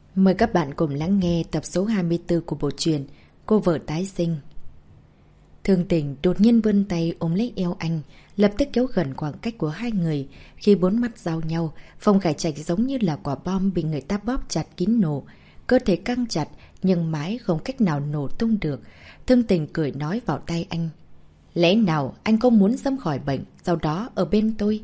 Mời các bạn cùng lắng nghe tập số 24 của bộ truyện Cô vợ tái sinh. Thương Tình đột nhiên vươn tay ôm lấy eo anh, lập tức kéo gần khoảng cách của hai người. Khi bốn mắt giao nhau, Phong Khải Trạch giống như là quả bom bị người ta bóp chặt kín nổ. Cơ thể căng chặt nhưng mãi không cách nào nổ tung được. Thương Tình cười nói vào tay anh. Lẽ nào anh không muốn sớm khỏi bệnh, sau đó ở bên tôi?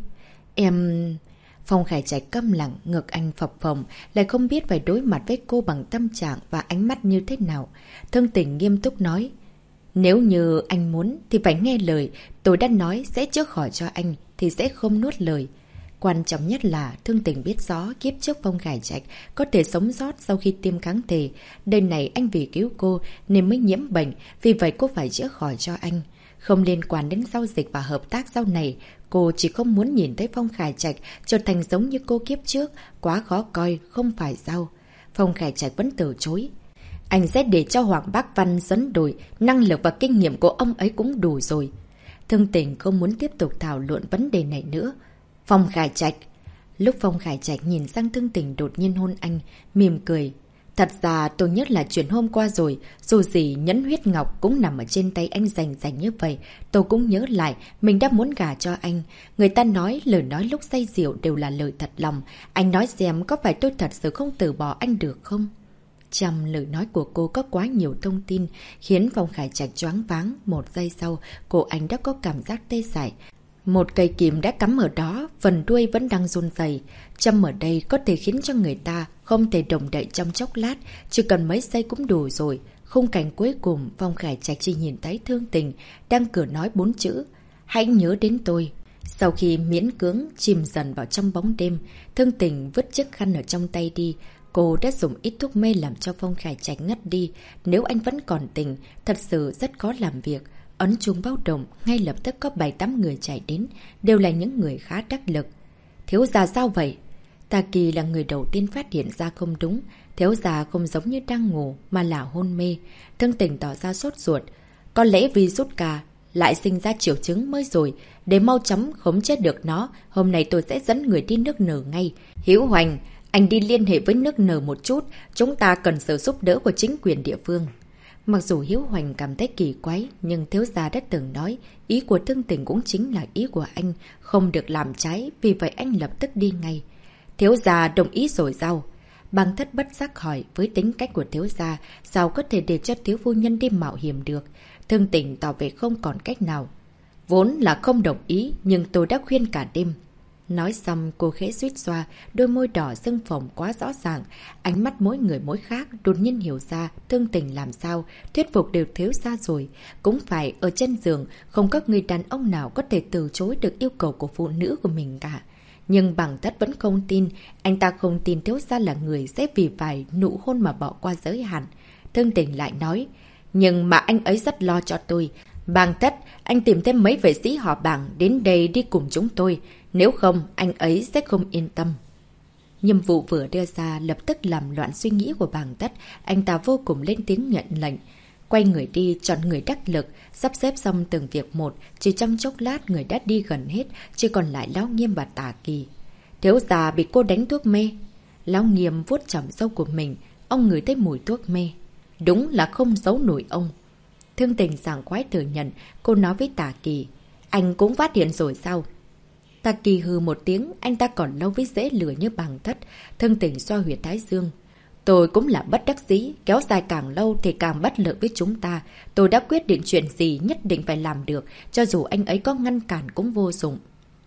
Phong Khải Trạch câm lặng, ngực anh phập phồng, lại không biết phải đối mặt với cô bằng tâm trạng và ánh mắt như thế nào. Thương Tình nghiêm túc nói, nếu như anh muốn thì phải nghe lời, tôi đã nói sẽ chữa khỏi cho anh thì sẽ không nuốt lời. Quan trọng nhất là Thương Tình biết rõ kiếp trước Phong Khải Trạch có thể sống sót sau khi tiêm kháng thể. Đời này anh vì cứu cô nên mới nhiễm bệnh, vì vậy cô phải chữa khỏi cho anh. Không liên quan đến giao dịch và hợp tác sau này, cô chỉ không muốn nhìn thấy Phong Khải Trạch trở thành giống như cô kiếp trước, quá khó coi, không phải sao. Phong Khải Trạch vẫn từ chối. Anh sẽ để cho Hoàng Bác Văn dẫn đội, năng lực và kinh nghiệm của ông ấy cũng đủ rồi. Thương Tình không muốn tiếp tục thảo luận vấn đề này nữa. Phong Khải Trạch. Lúc Phong Khải Trạch nhìn sang Thương Tình đột nhiên hôn anh, mỉm cười. Thật ra tôi nhớ là chuyện hôm qua rồi, dù gì nhẫn huyết ngọc cũng nằm ở trên tay anh rành như vậy. Tôi cũng nhớ lại, mình đã muốn gả cho anh. Người ta nói lời nói lúc say rượu đều là lời thật lòng. Anh nói xem có phải tôi thật sự không từ bỏ anh được không? Trong lời nói của cô có quá nhiều thông tin, khiến Phong Khải Trạch choáng váng. Một giây sau, cổ anh đã có cảm giác tê dại. Một cây kìm đã cắm ở đó, phần đuôi vẫn đang run rẩy. Châm ở đây có thể khiến cho người ta không thể động đậy trong chốc lát, chỉ cần mấy giây cũng đủ rồi. Khung cảnh cuối cùng, Phong Khải Trạch chỉ nhìn thấy Thương Tình đang cửa nói 4 chữ: hãy nhớ đến tôi. Sau khi miễn cưỡng chìm dần vào trong bóng đêm, Thương Tình vứt chiếc khăn ở trong tay đi. Cô đã dùng ít thuốc mê làm cho Phong Khải Trạch ngất đi. Nếu anh vẫn còn tỉnh, thật sự rất khó làm việc. Ấn chuông báo động, ngay lập tức có 7-8 người chạy đến, đều là những người khá đắc lực. Thiếu gia sao vậy? Taki là người đầu tiên phát hiện ra không đúng. Thiếu gia không giống như đang ngủ mà là hôn mê. Thương Tình tỏ ra sốt ruột. Có lẽ vì sốt ca lại sinh ra triệu chứng mới rồi. Để mau chóng khống chế được nó, hôm nay tôi sẽ dẫn người đi nước nở ngay. Hữu Hoành, anh đi liên hệ với nước nở một chút. Chúng ta cần sự giúp đỡ của chính quyền địa phương. Mặc dù Hiếu Hoành cảm thấy kỳ quái, nhưng thiếu gia đã từng nói, ý của Thương Tình cũng chính là ý của anh, không được làm trái, vì vậy anh lập tức đi ngay. Thiếu gia đồng ý rồi sao? Băng Thất bất giác hỏi, với tính cách của thiếu gia, sao có thể để cho thiếu phu nhân đi mạo hiểm được? Thương Tình tỏ vẻ không còn cách nào. Vốn là không đồng ý, nhưng tôi đã khuyên cả đêm. Nói xong cô khẽ suýt xoa, đôi môi đỏ sưng phồng quá rõ ràng. Ánh mắt mỗi người mỗi khác, đột nhiên hiểu ra Thương Tình làm sao, thuyết phục đều thiếu ra rồi. Cũng phải ở trên giường, không có người đàn ông nào có thể từ chối được yêu cầu của phụ nữ của mình cả. Nhưng Băng Thất vẫn không tin, anh ta không tin thiếu gia là người sẽ vì vài nụ hôn mà bỏ qua giới hạn. Thương Tình lại nói, nhưng mà anh ấy rất lo cho tôi. Băng Thất, anh tìm thêm mấy vệ sĩ họ Bảng đến đây đi cùng chúng tôi. Nếu không, anh ấy sẽ không yên tâm. Nhiệm vụ vừa đưa ra lập tức làm loạn suy nghĩ của Bàng Tất. Anh ta vô cùng lên tiếng nhận lệnh. Quay người đi, chọn người đắc lực, sắp xếp xong từng việc một. Chỉ trong chốc lát người đã đi gần hết, chỉ còn lại Lão Nghiêm và Tả Kỳ. Thiếu gia bị cô đánh thuốc mê. Lão Nghiêm vuốt chỏm râu của mình. Ông ngửi thấy mùi thuốc mê. Đúng là không giấu nổi ông. Thương Tình sảng khoái thừa nhận. Cô nói với Tả Kỳ, anh cũng phát hiện rồi sao? Taki hừ một tiếng, anh ta còn lâu với dễ lừa như Bàng Thất. Thương Tình xoa huyệt thái dương. Tôi cũng là bất đắc dĩ, kéo dài càng lâu thì càng bất lợi với chúng ta. Tôi đã quyết định chuyện gì nhất định phải làm được, cho dù anh ấy có ngăn cản cũng vô dụng.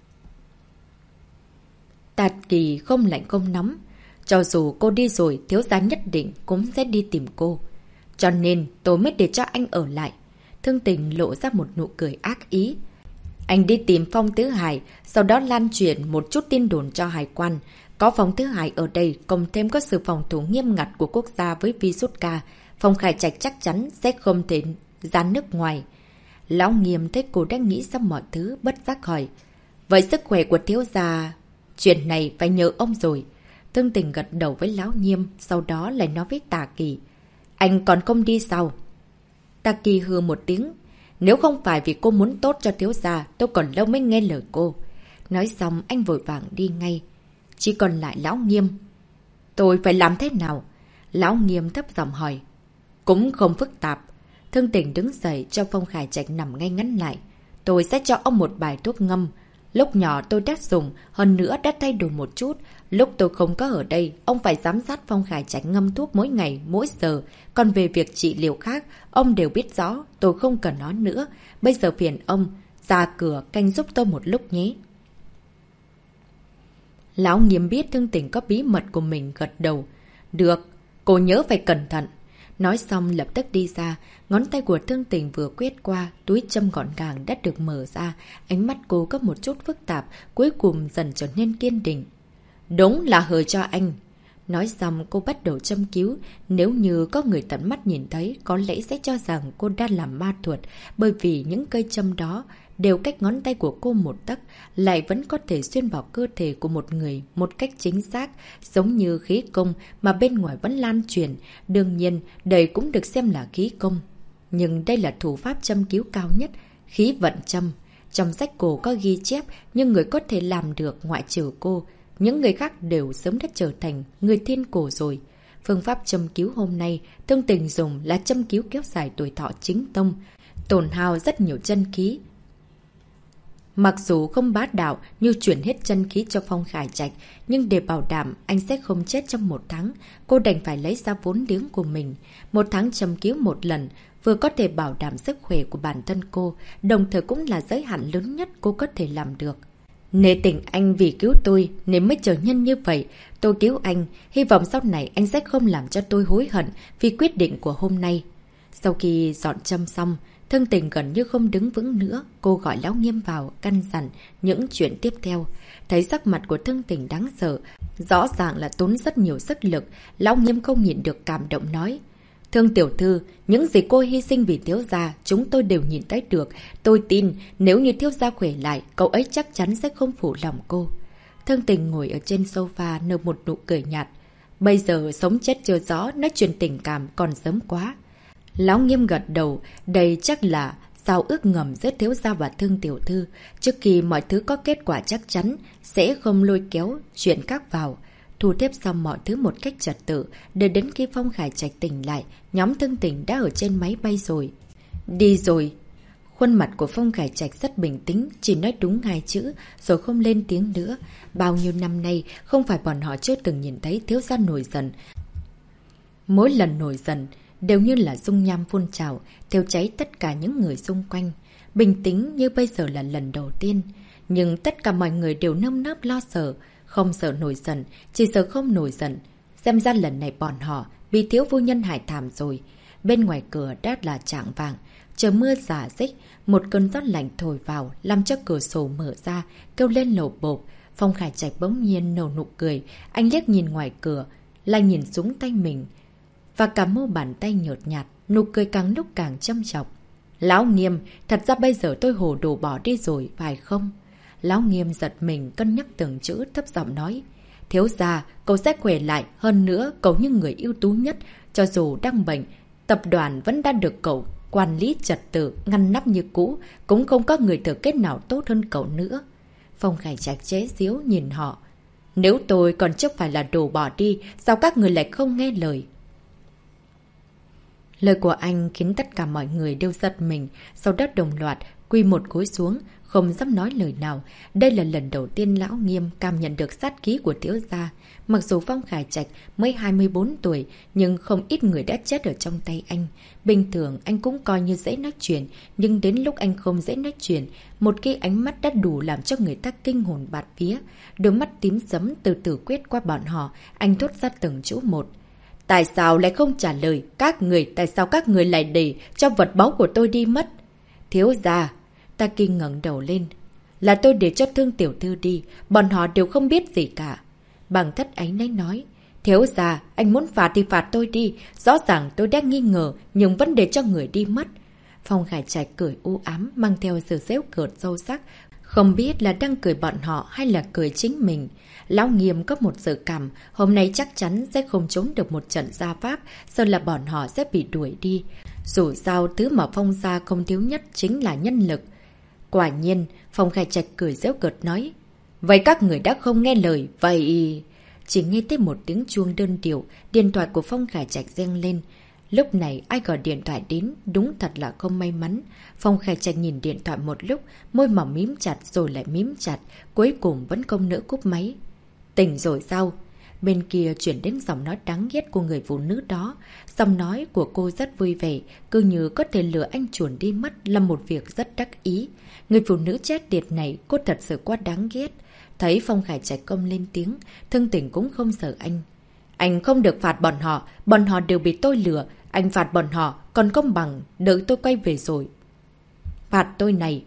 Taki không lạnh không nóng. Cho dù cô đi rồi, thiếu gia nhất định cũng sẽ đi tìm cô. Cho nên tôi mới để cho anh ở lại. Thương Tình lộ ra một nụ cười ác ý. Anh đi tìm Phong Tứ Hải, sau đó lan truyền một chút tin đồn cho hải quan. Có Phong Tứ Hải ở đây, cộng thêm có sự phòng thủ nghiêm ngặt của quốc gia với virus ca. Phong Khải Trạch chắc chắn sẽ không thể ra nước ngoài. Lão Nghiêm thấy cô đã nghĩ xong mọi thứ, bất giác hỏi. Vậy sức khỏe của thiếu gia... Chuyện này phải nhờ ông rồi. Thương Tình gật đầu với Lão Nghiêm, sau đó lại nói với Tả Kỳ. Anh còn không đi sao? Tả Kỳ hừ một tiếng. Nếu không phải vì cô muốn tốt cho thiếu gia, tôi còn lâu mới nghe lời cô. Nói xong anh vội vàng đi ngay. Chỉ còn lại Lão Nghiêm. Tôi phải làm thế nào? Lão Nghiêm thấp giọng hỏi. Cũng không phức tạp. Thương Tình đứng dậy cho Phong Khải Trạch nằm ngay ngắn lại. Tôi sẽ cho ông một bài thuốc ngâm. Lúc nhỏ tôi đã dùng, hơn nữa đã thay đổi một chút. Lúc tôi không có ở đây, ông phải giám sát Phong Khải Trạch ngâm thuốc mỗi ngày, mỗi giờ. Còn về việc trị liệu khác, ông đều biết rõ, tôi không cần nói nữa. Bây giờ phiền ông, ra cửa canh giúp tôi một lúc nhé. Lão Nghiêm biết Thương Tình có bí mật của mình, gật đầu. Được, cô nhớ phải cẩn thận. Nói xong lập tức đi ra, ngón tay của Thương Tình vừa quét qua, túi châm gọn gàng đã được mở ra. Ánh mắt cô có một chút phức tạp, cuối cùng dần trở nên kiên định. Đúng là hờ cho anh. Nói xong cô bắt đầu châm cứu. Nếu như có người tận mắt nhìn thấy, có lẽ sẽ cho rằng cô đang làm ma thuật, bởi vì những cây châm đó đều cách ngón tay của cô một tấc, lại vẫn có thể xuyên vào cơ thể của một người một cách chính xác, giống như khí công mà bên ngoài vẫn lan truyền. Đương nhiên, đây cũng được xem là khí công. Nhưng đây là thủ pháp châm cứu cao nhất, khí vận châm. Trong sách cổ có ghi chép, nhưng người có thể làm được ngoại trừ cô. Những người khác đều sớm đã trở thành người thiên cổ rồi. Phương pháp châm cứu hôm nay, Thương Tình dùng là châm cứu kéo dài tuổi thọ chính tông, tổn hao rất nhiều chân khí. Mặc dù không bá đạo như chuyển hết chân khí cho Phong Khải Trạch, nhưng để bảo đảm anh sẽ không chết trong 1 tháng, cô đành phải lấy ra vốn liếng của mình. 1 tháng châm cứu 1 lần, vừa có thể bảo đảm sức khỏe của bản thân cô, đồng thời cũng là giới hạn lớn nhất cô có thể làm được. Nể tình anh vì cứu tôi nên mới trở nhân như vậy. Tôi cứu anh, hy vọng sau này anh sẽ không làm cho tôi hối hận vì quyết định của hôm nay. Sau khi dọn châm xong, Thương Tình gần như không đứng vững nữa. Cô gọi Lão Nghiêm vào, căn dặn những chuyện tiếp theo. Thấy sắc mặt của Thương Tình đáng sợ, rõ ràng là tốn rất nhiều sức lực. Lão Nghiêm không nhịn được cảm động nói. Thương tiểu thư, những gì cô hy sinh vì thiếu gia, chúng tôi đều nhìn thấy được. Tôi tin, nếu như thiếu gia khỏe lại, cậu ấy chắc chắn sẽ không phụ lòng cô. Thương Tình ngồi ở trên sofa nở một nụ cười nhạt. Bây giờ sống chết chưa rõ, nói chuyện tình cảm còn sớm quá. Lão Nghiêm gật đầu, đây chắc là giao ước ngầm giữa thiếu gia và Thương tiểu thư. Trước khi mọi thứ có kết quả chắc chắn, sẽ không lôi kéo chuyện khác vào. Thu xếp xong mọi thứ một cách trật tự, để đến khi Phong Khải Trạch tỉnh lại, nhóm Thương Tình đã ở trên máy bay rồi. Đi rồi. Khuôn mặt của Phong Khải Trạch rất bình tĩnh, chỉ nói đúng 2 chữ, rồi không lên tiếng nữa. Bao nhiêu năm nay, không phải bọn họ chưa từng nhìn thấy thiếu gia nổi giận. Mỗi lần nổi giận, đều như là dung nham phun trào, thiêu cháy tất cả những người xung quanh. Bình tĩnh như bây giờ là lần đầu tiên. Nhưng tất cả mọi người đều nơm nớp lo sợ. Không sợ nổi giận, chỉ sợ không nổi giận. Xem ra lần này bọn họ bị thiếu phu nhân hại thảm rồi. Bên ngoài cửa đã là chạng vàng. Trời mưa rả rích, một cơn gió lạnh thổi vào, làm cho cửa sổ mở ra, kêu lên lổ bộp. Phong Khải Trạch bỗng nhiên nở nụ cười. Anh liếc nhìn ngoài cửa, lại nhìn xuống tay mình. Và cả mu bàn tay nhợt nhạt, nụ cười càng lúc càng châm chọc. Lão Nghiêm, thật ra bây giờ tôi hồ đồ bỏ đi rồi, phải không? Lão Nghiêm giật mình cân nhắc từng chữ, thấp giọng nói. Thiếu gia, cậu sẽ khỏe lại, hơn nữa cậu như người ưu tú nhất. Cho dù đang bệnh, tập đoàn vẫn đang được cậu quản lý trật tự, ngăn nắp như cũ, cũng không có người thừa kết nào tốt hơn cậu nữa. Phong Khải Trạch chế giễu nhìn họ. Nếu tôi còn chưa phải là đồ bỏ đi, sao các người lại không nghe lời? Lời của anh khiến tất cả mọi người đều giật mình, sau đó đồng loạt quỳ một gối xuống, không dám nói lời nào. Đây là lần đầu tiên Lão Nghiêm cảm nhận được sát khí của thiếu gia. Mặc dù Phong Khải Trạch mới 24 tuổi, nhưng không ít người đã chết ở trong tay anh. Bình thường anh cũng coi như dễ nói chuyện, nhưng đến lúc anh không dễ nói chuyện, một cái ánh mắt đã đủ làm cho người ta kinh hồn bạt vía. Đôi mắt tím sẫm từ từ quét qua bọn họ, anh thốt ra từng chữ một. Tại sao lại không trả lời? Các người, tại sao các người lại để cho vật báu của tôi đi mất? Thiếu gia, Ta Kinh ngẩng đầu lên. Là tôi để cho Thương tiểu thư đi, bọn họ đều không biết gì cả. Bằng thất ánh náy nói. Thiếu gia, anh muốn phạt thì phạt tôi đi. Rõ ràng tôi đang nghi ngờ, nhưng vẫn để cho người đi mất. Phong Khải Trạch cười u ám, mang theo sự giễu cợt sâu sắc. Không biết là đang cười bọn họ hay là cười chính mình. Lão Nghiêm có một dự cảm, hôm nay chắc chắn sẽ không trốn được một trận gia pháp, sợ là bọn họ sẽ bị đuổi đi. Dù sao, thứ mà Phong gia không thiếu nhất chính là nhân lực. Quả nhiên, Phong Khải Trạch cười giễu cợt nói. Vậy các người đã không nghe lời, vậy... chỉ nghe thấy một tiếng chuông đơn điệu, điện thoại của Phong Khải Trạch reng lên. Lúc này ai gọi điện thoại đến, đúng thật là không may mắn. Phong Khải Trạch nhìn điện thoại một lúc, môi mỏng mím chặt rồi lại mím chặt, cuối cùng vẫn không nỡ cúp máy. Tỉnh rồi sao? Bên kia chuyển đến giọng nói đáng ghét của người phụ nữ đó. Giọng nói của cô rất vui vẻ, cứ như có thể lừa anh chuồn đi mất là một việc rất đắc ý. Người phụ nữ chết tiệt này cô thật sự quá đáng ghét. Thấy Phong Khải Trạch không lên tiếng, Thương Tình cũng không sợ anh. Anh không được phạt bọn họ đều bị tôi lừa. Anh phạt bọn họ còn không bằng đợi tôi quay về rồi. Phạt tôi này.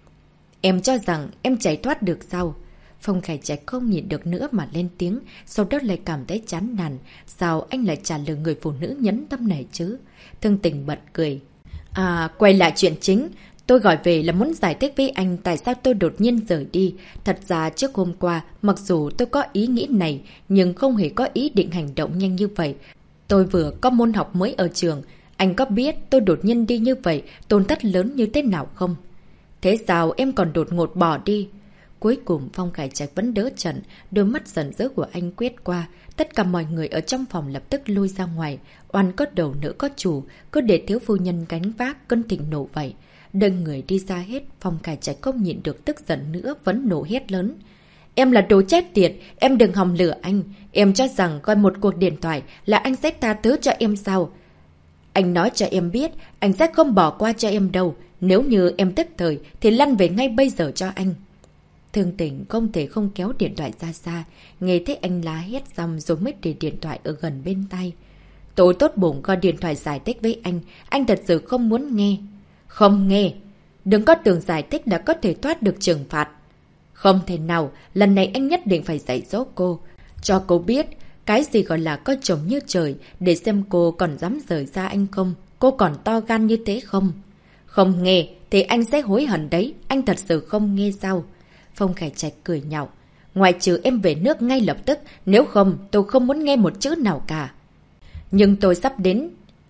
Em cho rằng em chạy thoát được sao? Phong Khải Trạch không nhịn được nữa mà lên tiếng, sau đó lại cảm thấy chán nản. Sao anh lại trả lời người phụ nữ nhẫn tâm này chứ? Thương Tình bật cười. À, quay lại chuyện chính. Tôi gọi về là muốn giải thích với anh tại sao tôi đột nhiên rời đi. Thật ra trước hôm qua, mặc dù tôi có ý nghĩ này, nhưng không hề có ý định hành động nhanh như vậy. Tôi vừa có môn học mới ở trường. Anh có biết tôi đột nhiên đi như vậy, tổn thất lớn như thế nào không? Thế sao em còn đột ngột bỏ đi? Cuối cùng Phong Khải Trạch vẫn đỡ trận, đôi mắt giận dữ của anh quét qua. Tất cả mọi người ở trong phòng lập tức lui ra ngoài. Oan có đầu nữ có chủ, cứ để thiếu phu nhân gánh vác cơn thịnh nộ vậy. Đừng người đi ra hết, Phong Khải Trạch không nhịn được tức giận nữa, vẫn nổ hét lớn. Em là đồ chết tiệt, em đừng hòng lừa anh. Em cho rằng coi một cuộc điện thoại là anh sẽ tha thứ cho em sao? Anh nói cho em biết, anh sẽ không bỏ qua cho em đâu. Nếu như em tức thời thì lăn về ngay bây giờ cho anh. Thương Tình không thể không kéo điện thoại ra xa, nghe thấy anh lá hét xong rồi mới để điện thoại ở gần bên tay. Tôi tốt bụng gọi điện thoại giải thích với anh thật sự không muốn nghe. Không nghe, đừng có tưởng giải thích là có thể thoát được trừng phạt. Không thể nào, lần này anh nhất định phải dạy dỗ cô. Cho cô biết, cái gì gọi là có chồng như trời, để xem cô còn dám rời xa anh không, cô còn to gan như thế không. Không nghe, thì anh sẽ hối hận đấy, anh thật sự không nghe sao? Phong Khải Trạch cười nhạo. Ngoài trừ em về nước ngay lập tức, nếu không tôi không muốn nghe một chữ nào cả. Nhưng tôi sắp đến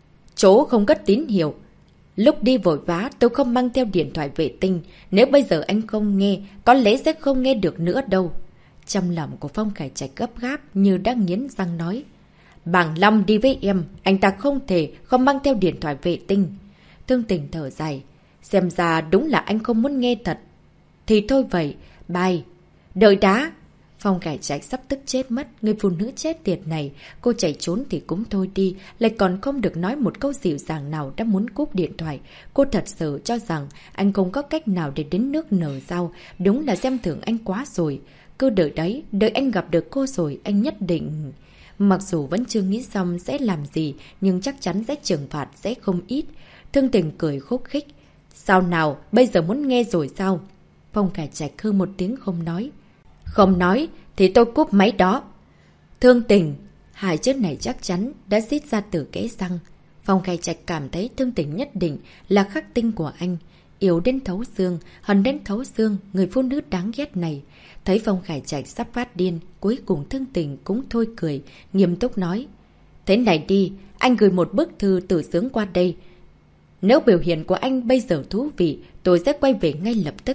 chỗ không có tín hiệu. Lúc đi vội vã tôi không mang theo điện thoại vệ tinh. Nếu bây giờ anh không nghe, có lẽ sẽ không nghe được nữa đâu. Trong lòng của Phong Khải Trạch gấp gáp như đang nghiến răng nói. Bàng Long đi với em, anh ta không thể không mang theo điện thoại vệ tinh. Thương Tình thở dài. Xem ra đúng là anh không muốn nghe thật. Thì thôi vậy, bye. Đợi đã. Phong Khải Trạch sắp tức chết mất. Người phụ nữ chết tiệt này. Cô chạy trốn thì cũng thôi đi. Lại còn không được nói một câu dịu dàng nào đã muốn cúp điện thoại. Cô thật sự cho rằng anh không có cách nào để đến nước nở sao. Đúng là xem thường anh quá rồi. Cứ đợi đấy. Đợi anh gặp được cô rồi. Anh nhất định... Mặc dù vẫn chưa nghĩ xong sẽ làm gì. Nhưng chắc chắn sẽ trừng phạt sẽ không ít. Thương Tình cười khúc khích. Sao nào? Bây giờ muốn nghe rồi sao? Phong Khải Trạch hư một tiếng không nói. Không nói thì tôi cúp máy đó. Thương Tình. Hai chữ này chắc chắn đã xít ra từ kẽ răng. Phong Khải Trạch cảm thấy Thương Tình nhất định là khắc tinh của anh. Yếu đến thấu xương, hận đến thấu xương, người phụ nữ đáng ghét này. Thấy Phong Khải Trạch sắp phát điên, cuối cùng Thương Tình cũng thôi cười, nghiêm túc nói. Thế này đi, anh gửi một bức thư tự sướng qua đây. Nếu biểu hiện của anh bây giờ thú vị, tôi sẽ quay về ngay lập tức.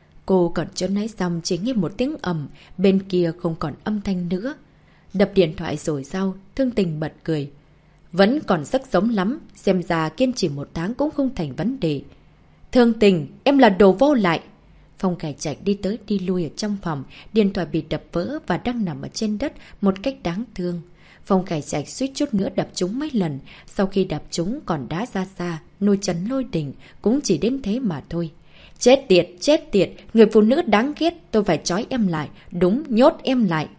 Cô còn chưa nói xong chỉ nghe một tiếng ầm, bên kia không còn âm thanh nữa. Đập điện thoại rồi sao? Thương Tình bật cười. Vẫn còn sức sống lắm, xem ra kiên trì 1 tháng cũng không thành vấn đề. Thương Tình, em là đồ vô lại. Phong Khải Trạch đi tới đi lui ở trong phòng, điện thoại bị đập vỡ và đang nằm ở trên đất một cách đáng thương. Phong Khải Trạch suýt chút nữa đập trúng mấy lần, sau khi đập trúng còn đá ra xa, nổi chấn lôi đình, cũng chỉ đến thế mà thôi. Chết tiệt, người phụ nữ đáng ghét, tôi phải trói em lại, đúng, nhốt em lại.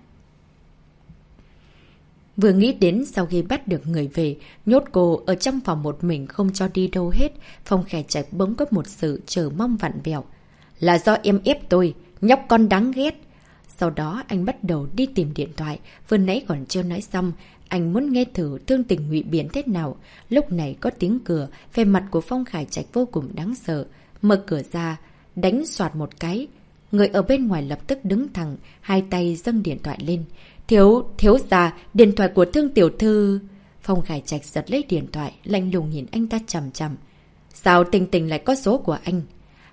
Vừa nghĩ đến sau khi bắt được người về, nhốt cô ở trong phòng một mình không cho đi đâu hết, Phong Khải Trạch bỗng có một sự chờ mong vặn vẹo. Là do em ép tôi, nhóc con đáng ghét. Sau đó anh bắt đầu đi tìm điện thoại, vừa nãy còn chưa nói xong, anh muốn nghe thử Thương Tình ngụy biện thế nào. Lúc này có tiếng cửa, vẻ mặt của Phong Khải Trạch vô cùng đáng sợ. Mở cửa ra, đánh soạt một cái. Người ở bên ngoài lập tức đứng thẳng, hai tay dâng điện thoại lên. Thiếu gia, điện thoại của Thương tiểu thư. Phong Khải Trạch giật lấy điện thoại, lạnh lùng nhìn anh ta chằm chằm. Sao Tình Tình lại có số của anh?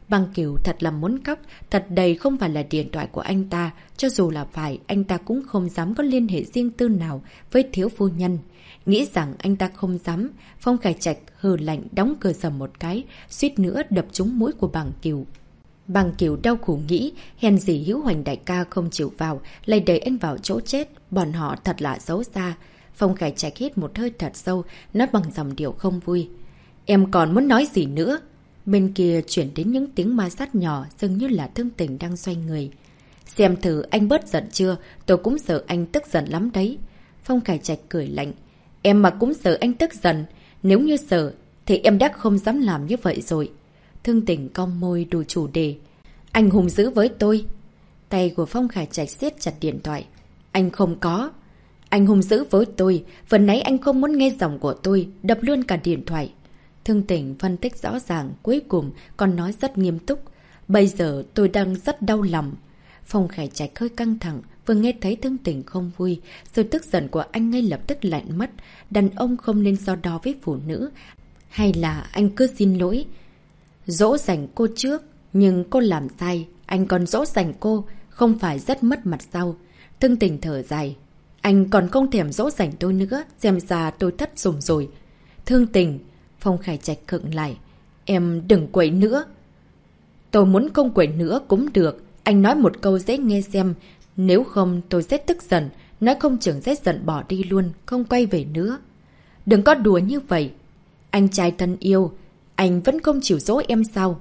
Bằng Kiều thật là muốn khóc, thật đây không phải là điện thoại của anh ta, cho dù là phải, anh ta cũng không dám có liên hệ riêng tư nào với thiếu phu nhân. Nghĩ rằng anh ta không dám, Phong Khải Trạch hừ lạnh đóng cửa sầm một cái, suýt nữa đập trúng mũi của Bằng Kiều. Bằng Kiều đau khổ nghĩ, hèn gì Hữu Hoành đại ca không chịu vào, lại đẩy anh vào chỗ chết, bọn họ thật là xấu xa. Phong Khải Trạch hít một hơi thật sâu, nói bằng giọng điệu không vui. Em còn muốn nói gì nữa? Bên kia chuyển đến những tiếng ma sát nhỏ, dường như là Thương Tình đang xoay người. Xem thử anh bớt giận chưa, tôi cũng sợ anh tức giận lắm đấy. Phong Khải Trạch cười lạnh. Em mà cũng sợ anh tức giận, nếu như sợ thì em đã không dám làm như vậy rồi. Thương Tình cong môi đủ chủ đề. Anh hùng dữ với tôi. Tay của Phong Khải Trạch siết chặt điện thoại. Anh không có. Anh hùng dữ với tôi, vừa nãy anh không muốn nghe giọng của tôi, đập luôn cả điện thoại. Thương Tình phân tích rõ ràng, cuối cùng còn nói rất nghiêm túc. Bây giờ tôi đang rất đau lòng. Phong Khải Trạch hơi căng thẳng, vừa nghe thấy Thương Tình không vui, sự tức giận của anh ngay lập tức lạnh mất. Đàn ông không nên so đo với phụ nữ, hay là anh cứ xin lỗi. Dỗ dành cô trước, nhưng cô làm sai, anh còn dỗ dành cô, không phải rất mất mặt sao? Thương Tình thở dài. Anh còn không thèm dỗ dành tôi nữa, xem ra tôi thất dùng rồi. Thương Tình, Phong Khải Trạch khựng lại. Em đừng quậy nữa. Tôi muốn không quậy nữa cũng được. Anh nói một câu dễ nghe xem. Nếu không tôi sẽ tức giận. Nói không chừng sẽ giận bỏ đi luôn, không quay về nữa. Đừng có đùa như vậy. Anh trai thân yêu, anh vẫn không chịu dỗ em sao?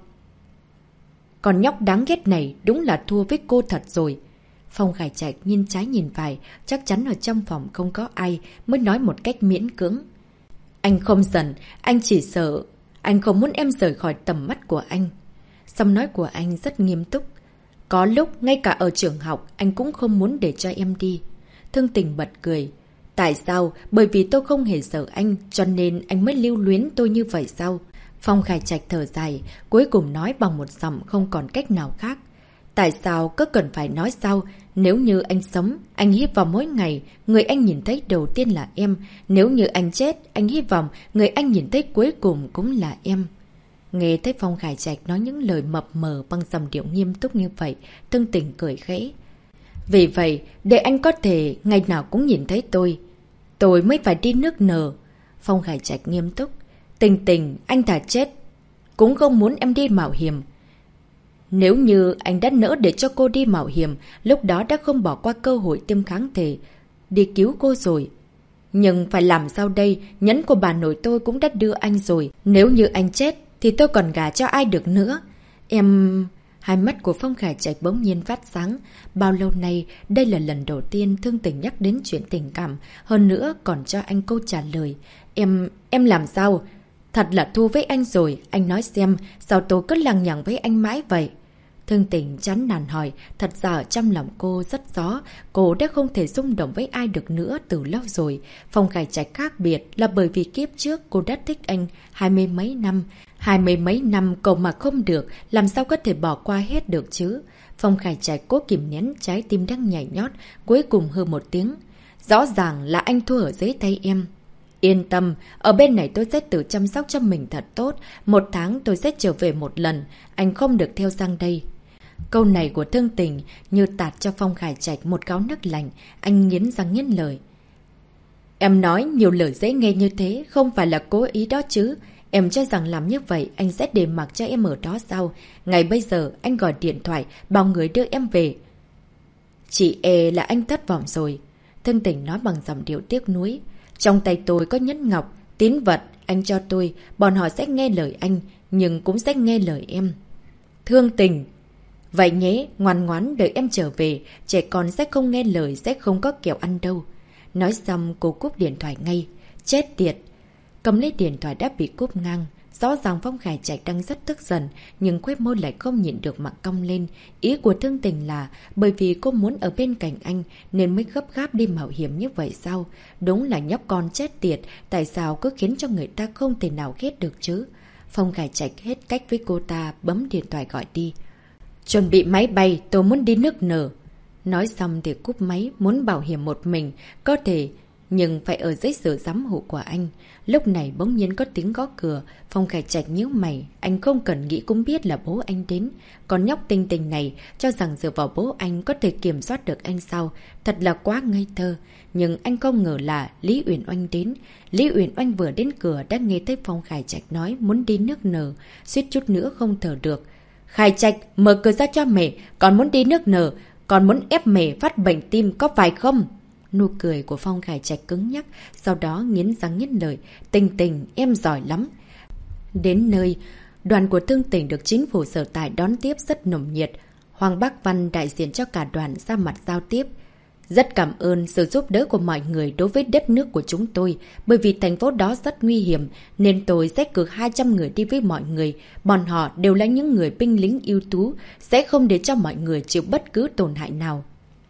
Còn nhóc đáng ghét này đúng là thua với cô thật rồi. Phong Khải Trạch nhìn trái nhìn phải, chắc chắn ở trong phòng không có ai, mới nói một cách miễn cưỡng. Anh không giận, anh chỉ sợ. Anh không muốn em rời khỏi tầm mắt của anh. Xong nói của anh rất nghiêm túc. Có lúc, ngay cả ở trường học, anh cũng không muốn để cho em đi. Thương Tình bật cười. Tại sao? Bởi vì tôi không hề sợ anh, cho nên anh mới lưu luyến tôi như vậy sao? Phong Khải Trạch thở dài, cuối cùng nói bằng một giọng không còn cách nào khác. Tại sao cứ cần phải nói sao? Nếu như anh sống, anh hy vọng mỗi ngày người anh nhìn thấy đầu tiên là em. Nếu như anh chết, anh hy vọng người anh nhìn thấy cuối cùng cũng là em. Nghe thấy Phong Khải Trạch nói những lời mập mờ bằng giọng điệu nghiêm túc như vậy, Thương Tình cười khẽ. Vì vậy, để anh có thể ngày nào cũng nhìn thấy tôi mới phải đi nước nở. Phong Khải Trạch nghiêm túc. Tình, anh thà chết cũng không muốn em đi mạo hiểm. Nếu như anh đã nỡ để cho cô đi mạo hiểm, lúc đó đã không bỏ qua cơ hội tiêm kháng thể đi cứu cô rồi. Nhưng phải làm sao đây? Nhẫn của bà nội tôi cũng đã đưa anh rồi. Nếu như anh chết thì tôi còn gả cho ai được nữa? Em... Hai mắt của Phong Khải Trạch bỗng nhiên phát sáng. Bao lâu nay, đây là lần đầu tiên Thương Tình nhắc đến chuyện tình cảm. Hơn nữa còn cho anh câu trả lời. Em làm sao? Thật là thua với anh rồi. Anh nói xem, sao tôi cứ lằng nhằng với anh mãi vậy? Thương Tình chán nản hỏi. Thật ra ở trong lòng cô rất rõ. Cô đã không thể xung động với ai được nữa từ lâu rồi. Phong Khải Trạch khác biệt là bởi vì kiếp trước cô đã thích anh 20 mấy năm. 20 mấy năm cậu mà không được, làm sao có thể bỏ qua hết được chứ? Phong Khải Trạch cố kìm nén trái tim đang nhảy nhót, cuối cùng hừ một tiếng. Rõ ràng là anh thua ở dưới tay em. Yên tâm, ở bên này tôi sẽ tự chăm sóc cho mình thật tốt. 1 tháng tôi sẽ trở về 1 lần, anh không được theo sang đây. Câu này của Thương Tình như tạt cho Phong Khải Trạch một gáo nước lạnh, anh nghiến răng nghiến lời. Em nói nhiều lời dễ nghe như thế, không phải là cố ý đó chứ. Em cho rằng làm như vậy anh sẽ để mặc cho em ở đó sao? Ngày bây giờ anh gọi điện thoại bảo người đưa em về. Chị là anh thất vọng rồi. Thương Tình nói bằng giọng điệu tiếc nuối. Trong tay tôi có nhẫn ngọc, tín vật anh cho tôi, bọn họ sẽ nghe lời anh, nhưng cũng sẽ nghe lời em. Thương Tình. Vậy nhé, ngoan ngoãn đợi em trở về, trẻ con sẽ không nghe lời, sẽ không có kẹo ăn đâu. Nói xong cô cúp điện thoại ngay. Chết tiệt. Cầm lấy điện thoại đã bị cúp ngang. Rõ ràng Phong Khải Trạch đang rất tức giận, nhưng khóe môi lại không nhịn được mặt cong lên. Ý của Thương Tình là bởi vì cô muốn ở bên cạnh anh nên mới gấp gáp đi mạo hiểm như vậy sao? Đúng là nhóc con chết tiệt, tại sao cứ khiến cho người ta không thể nào ghét được chứ? Phong Khải Trạch hết cách với cô ta, bấm điện thoại gọi đi. Chuẩn bị máy bay, tôi muốn đi nước nở. Nói xong thì cúp máy, muốn bảo hiểm một mình, có thể nhưng phải ở dưới sự giám hộ của anh. Lúc này bỗng nhiên có tiếng gõ cửa, Phong Khải Trạch nhíu mày, anh không cần nghĩ cũng biết là bố anh đến. Còn nhóc Tinh Tinh này cho rằng dựa vào bố anh có thể kiểm soát được anh sao, thật là quá ngây thơ. Nhưng anh không ngờ là Lý Uyển Oanh đến. Lý Uyển Oanh vừa đến cửa đã nghe thấy Phong Khải Trạch nói muốn đi nước nở, suýt chút nữa không thở được. Khải Trạch, mở cửa ra cho mẹ, còn muốn đi nước nở, còn muốn ép mẹ phát bệnh tim có phải không? Nụ cười của Phong Khải Trạch cứng nhắc, sau đó nghiến răng nghiến lợi. Tình Tình, em giỏi lắm. Đến nơi, đoàn của Thương Tình được chính phủ sở tại đón tiếp rất nồng nhiệt. Hoàng Bắc Văn đại diện cho cả đoàn ra mặt giao tiếp. Rất cảm ơn sự giúp đỡ của mọi người đối với đất nước của chúng tôi, bởi vì thành phố đó rất nguy hiểm, nên tôi sẽ cử 200 người đi với mọi người. Bọn họ đều là những người binh lính ưu tú, sẽ không để cho mọi người chịu bất cứ tổn hại nào.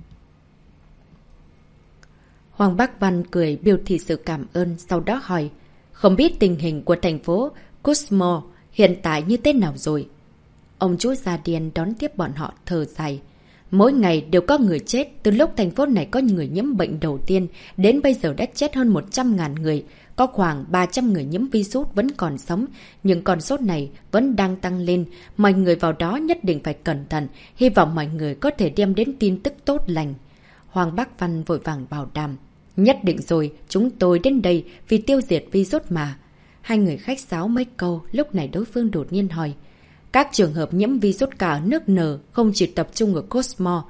Hoàng Bắc Văn cười biểu thị sự cảm ơn, sau đó hỏi, không biết tình hình của thành phố Cosmo hiện tại như thế nào rồi? Ông chú Gia Điên đón tiếp bọn họ thở dài. Mỗi ngày đều có người chết, từ lúc thành phố này có người nhiễm bệnh đầu tiên, đến bây giờ đã chết hơn 100.000 người. Có khoảng 300 người nhiễm virus vẫn còn sống, nhưng con số này vẫn đang tăng lên. Mọi người vào đó nhất định phải cẩn thận, hy vọng mọi người có thể đem đến tin tức tốt lành. Hoàng Bắc Văn vội vàng bảo đảm. Nhất định rồi, chúng tôi đến đây vì tiêu diệt virus mà. Hai người khách sáo mấy câu, lúc này đối phương đột nhiên hỏi. Các trường hợp nhiễm virus cả ở nước N không chỉ tập trung ở Cosmo.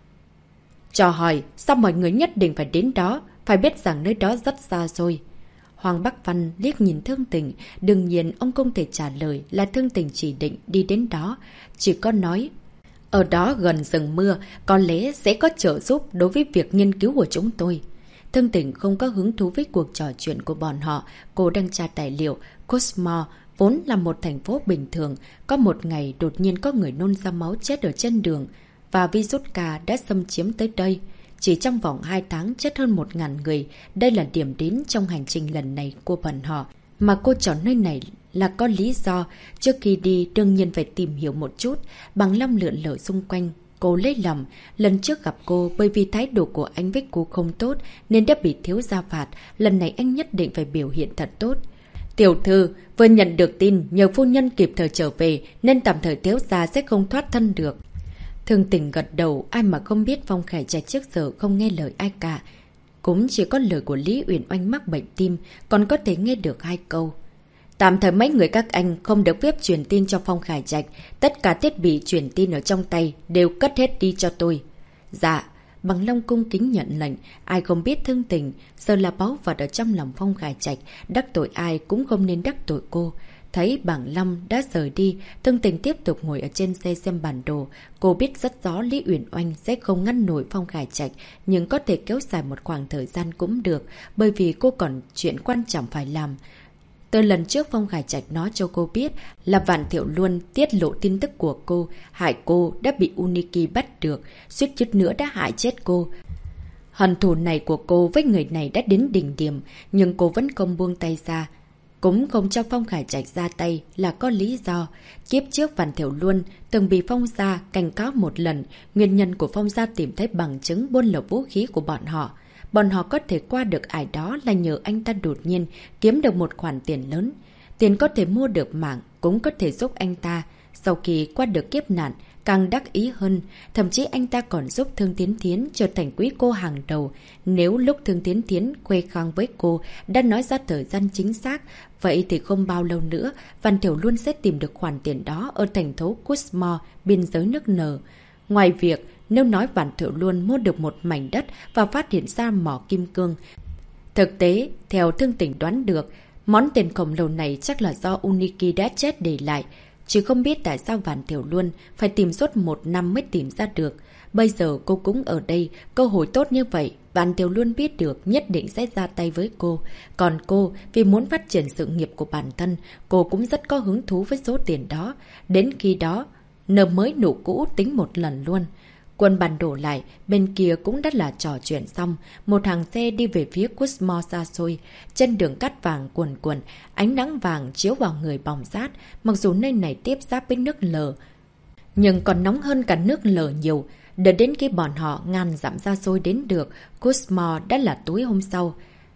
Cho hỏi, sao mọi người nhất định phải đến đó, phải biết rằng nơi đó rất xa xôi. Hoàng Bắc Văn liếc nhìn Thương Tình, đương nhiên ông không thể trả lời là Thương Tình chỉ định đi đến đó, chỉ có nói. Ở đó gần rừng mưa, có lẽ sẽ có trợ giúp đối với việc nghiên cứu của chúng tôi. Thương Tình không có hứng thú với cuộc trò chuyện của bọn họ, cô đang tra tài liệu. Cosmo vốn là một thành phố bình thường, có một ngày đột nhiên có người nôn ra máu chết ở trên đường, và virus K đã xâm chiếm tới đây. Chỉ trong vòng 2 tháng chết hơn 1.000 người, đây là điểm đến trong hành trình lần này của bọn họ. Mà cô chọn nơi này là có lý do, trước khi đi đương nhiên phải tìm hiểu một chút, Bằng Long lượn lờ xung quanh. Cô lấy lòng, lần trước gặp cô bởi vì thái độ của anh với cô không tốt nên đã bị thiếu gia phạt, lần này anh nhất định phải biểu hiện thật tốt. Tiểu thư, vừa nhận được tin nhờ phu nhân kịp thời trở về nên tạm thời thiếu gia sẽ không thoát thân được. Thương Tình gật đầu, ai mà không biết Phong Khải Trạch trước giờ không nghe lời ai cả. Cũng chỉ có lời của Lý Uyển Oanh mắc bệnh tim, còn có thể nghe được 2 câu. Tạm thời mấy người các anh không được phép truyền tin cho Phong Khải Trạch. Tất cả thiết bị truyền tin ở trong tay đều cất hết đi cho tôi. Dạ, Bằng Long cung kính nhận lệnh. Ai không biết Thương Tình, giờ là báu vật ở trong lòng Phong Khải Trạch. Đắc tội ai cũng không nên đắc tội cô. Thấy Bằng Long đã rời đi, Thương Tình tiếp tục ngồi ở trên xe xem bản đồ. Cô biết rất rõ Lý Uyển Oanh sẽ không ngăn nổi Phong Khải Trạch, nhưng có thể kéo dài một khoảng thời gian cũng được, bởi vì cô còn chuyện quan trọng phải làm. Từ lần trước Phong Khải Trạch nói cho cô biết là Vạn Thiệu Luân tiết lộ tin tức của cô, hại cô đã bị Uniki bắt được, suýt chút nữa đã hại chết cô. Hận thù này của cô với người này đã đến đỉnh điểm, nhưng cô vẫn không buông tay ra. Cũng không cho Phong Khải Trạch ra tay là có lý do. Kiếp trước Vạn Thiệu Luân từng bị Phong gia cảnh cáo một lần, nguyên nhân của Phong gia tìm thấy bằng chứng buôn lậu vũ khí của bọn họ. Bọn họ có thể qua được ải đó là nhờ anh ta đột nhiên kiếm được một khoản tiền lớn. Tiền có thể mua được mạng, cũng có thể giúp anh ta. Sau khi qua được kiếp nạn, càng đắc ý hơn. Thậm chí anh ta còn giúp Thương Tiến Tiến trở thành quý cô hàng đầu. Nếu lúc Thương Tiến Tiến khoe khoang với cô đã nói ra thời gian chính xác, vậy thì không bao lâu nữa, Văn Thiểu Luân sẽ tìm được khoản tiền đó ở thành phố Cusmo, biên giới nước N. Ngoài việc nếu nói Vạn Thiệu Luân mua được một mảnh đất và phát hiện ra mỏ kim cương. Thực tế, theo Thương Tình đoán được, món tiền khổng lồ này chắc là do Uniki đã chết để lại. Chỉ không biết tại sao Vạn Thiệu Luân phải tìm suốt 1 năm mới tìm ra được. Bây giờ cô cũng ở đây, cơ hội tốt như vậy, Vạn Thiệu Luân biết được nhất định sẽ ra tay với cô. Còn cô, vì muốn phát triển sự nghiệp của bản thân, cô cũng rất có hứng thú với số tiền đó. Đến khi đó, nợ mới nụ cũ tính một lần luôn. Quân bàn đổ lại, bên kia cũng đã là trò chuyện xong. Một hàng xe đi về phía Cusmo xa xôi. Trên đường cát vàng cuồn cuộn, ánh nắng vàng chiếu vào người bỏng rát. Mặc dù nơi này tiếp giáp với nước lờ, nhưng còn nóng hơn cả nước lờ nhiều. Đợi đến khi bọn họ ngàn dặm xa xôi đến được, Cusmo đã là tối hôm sau.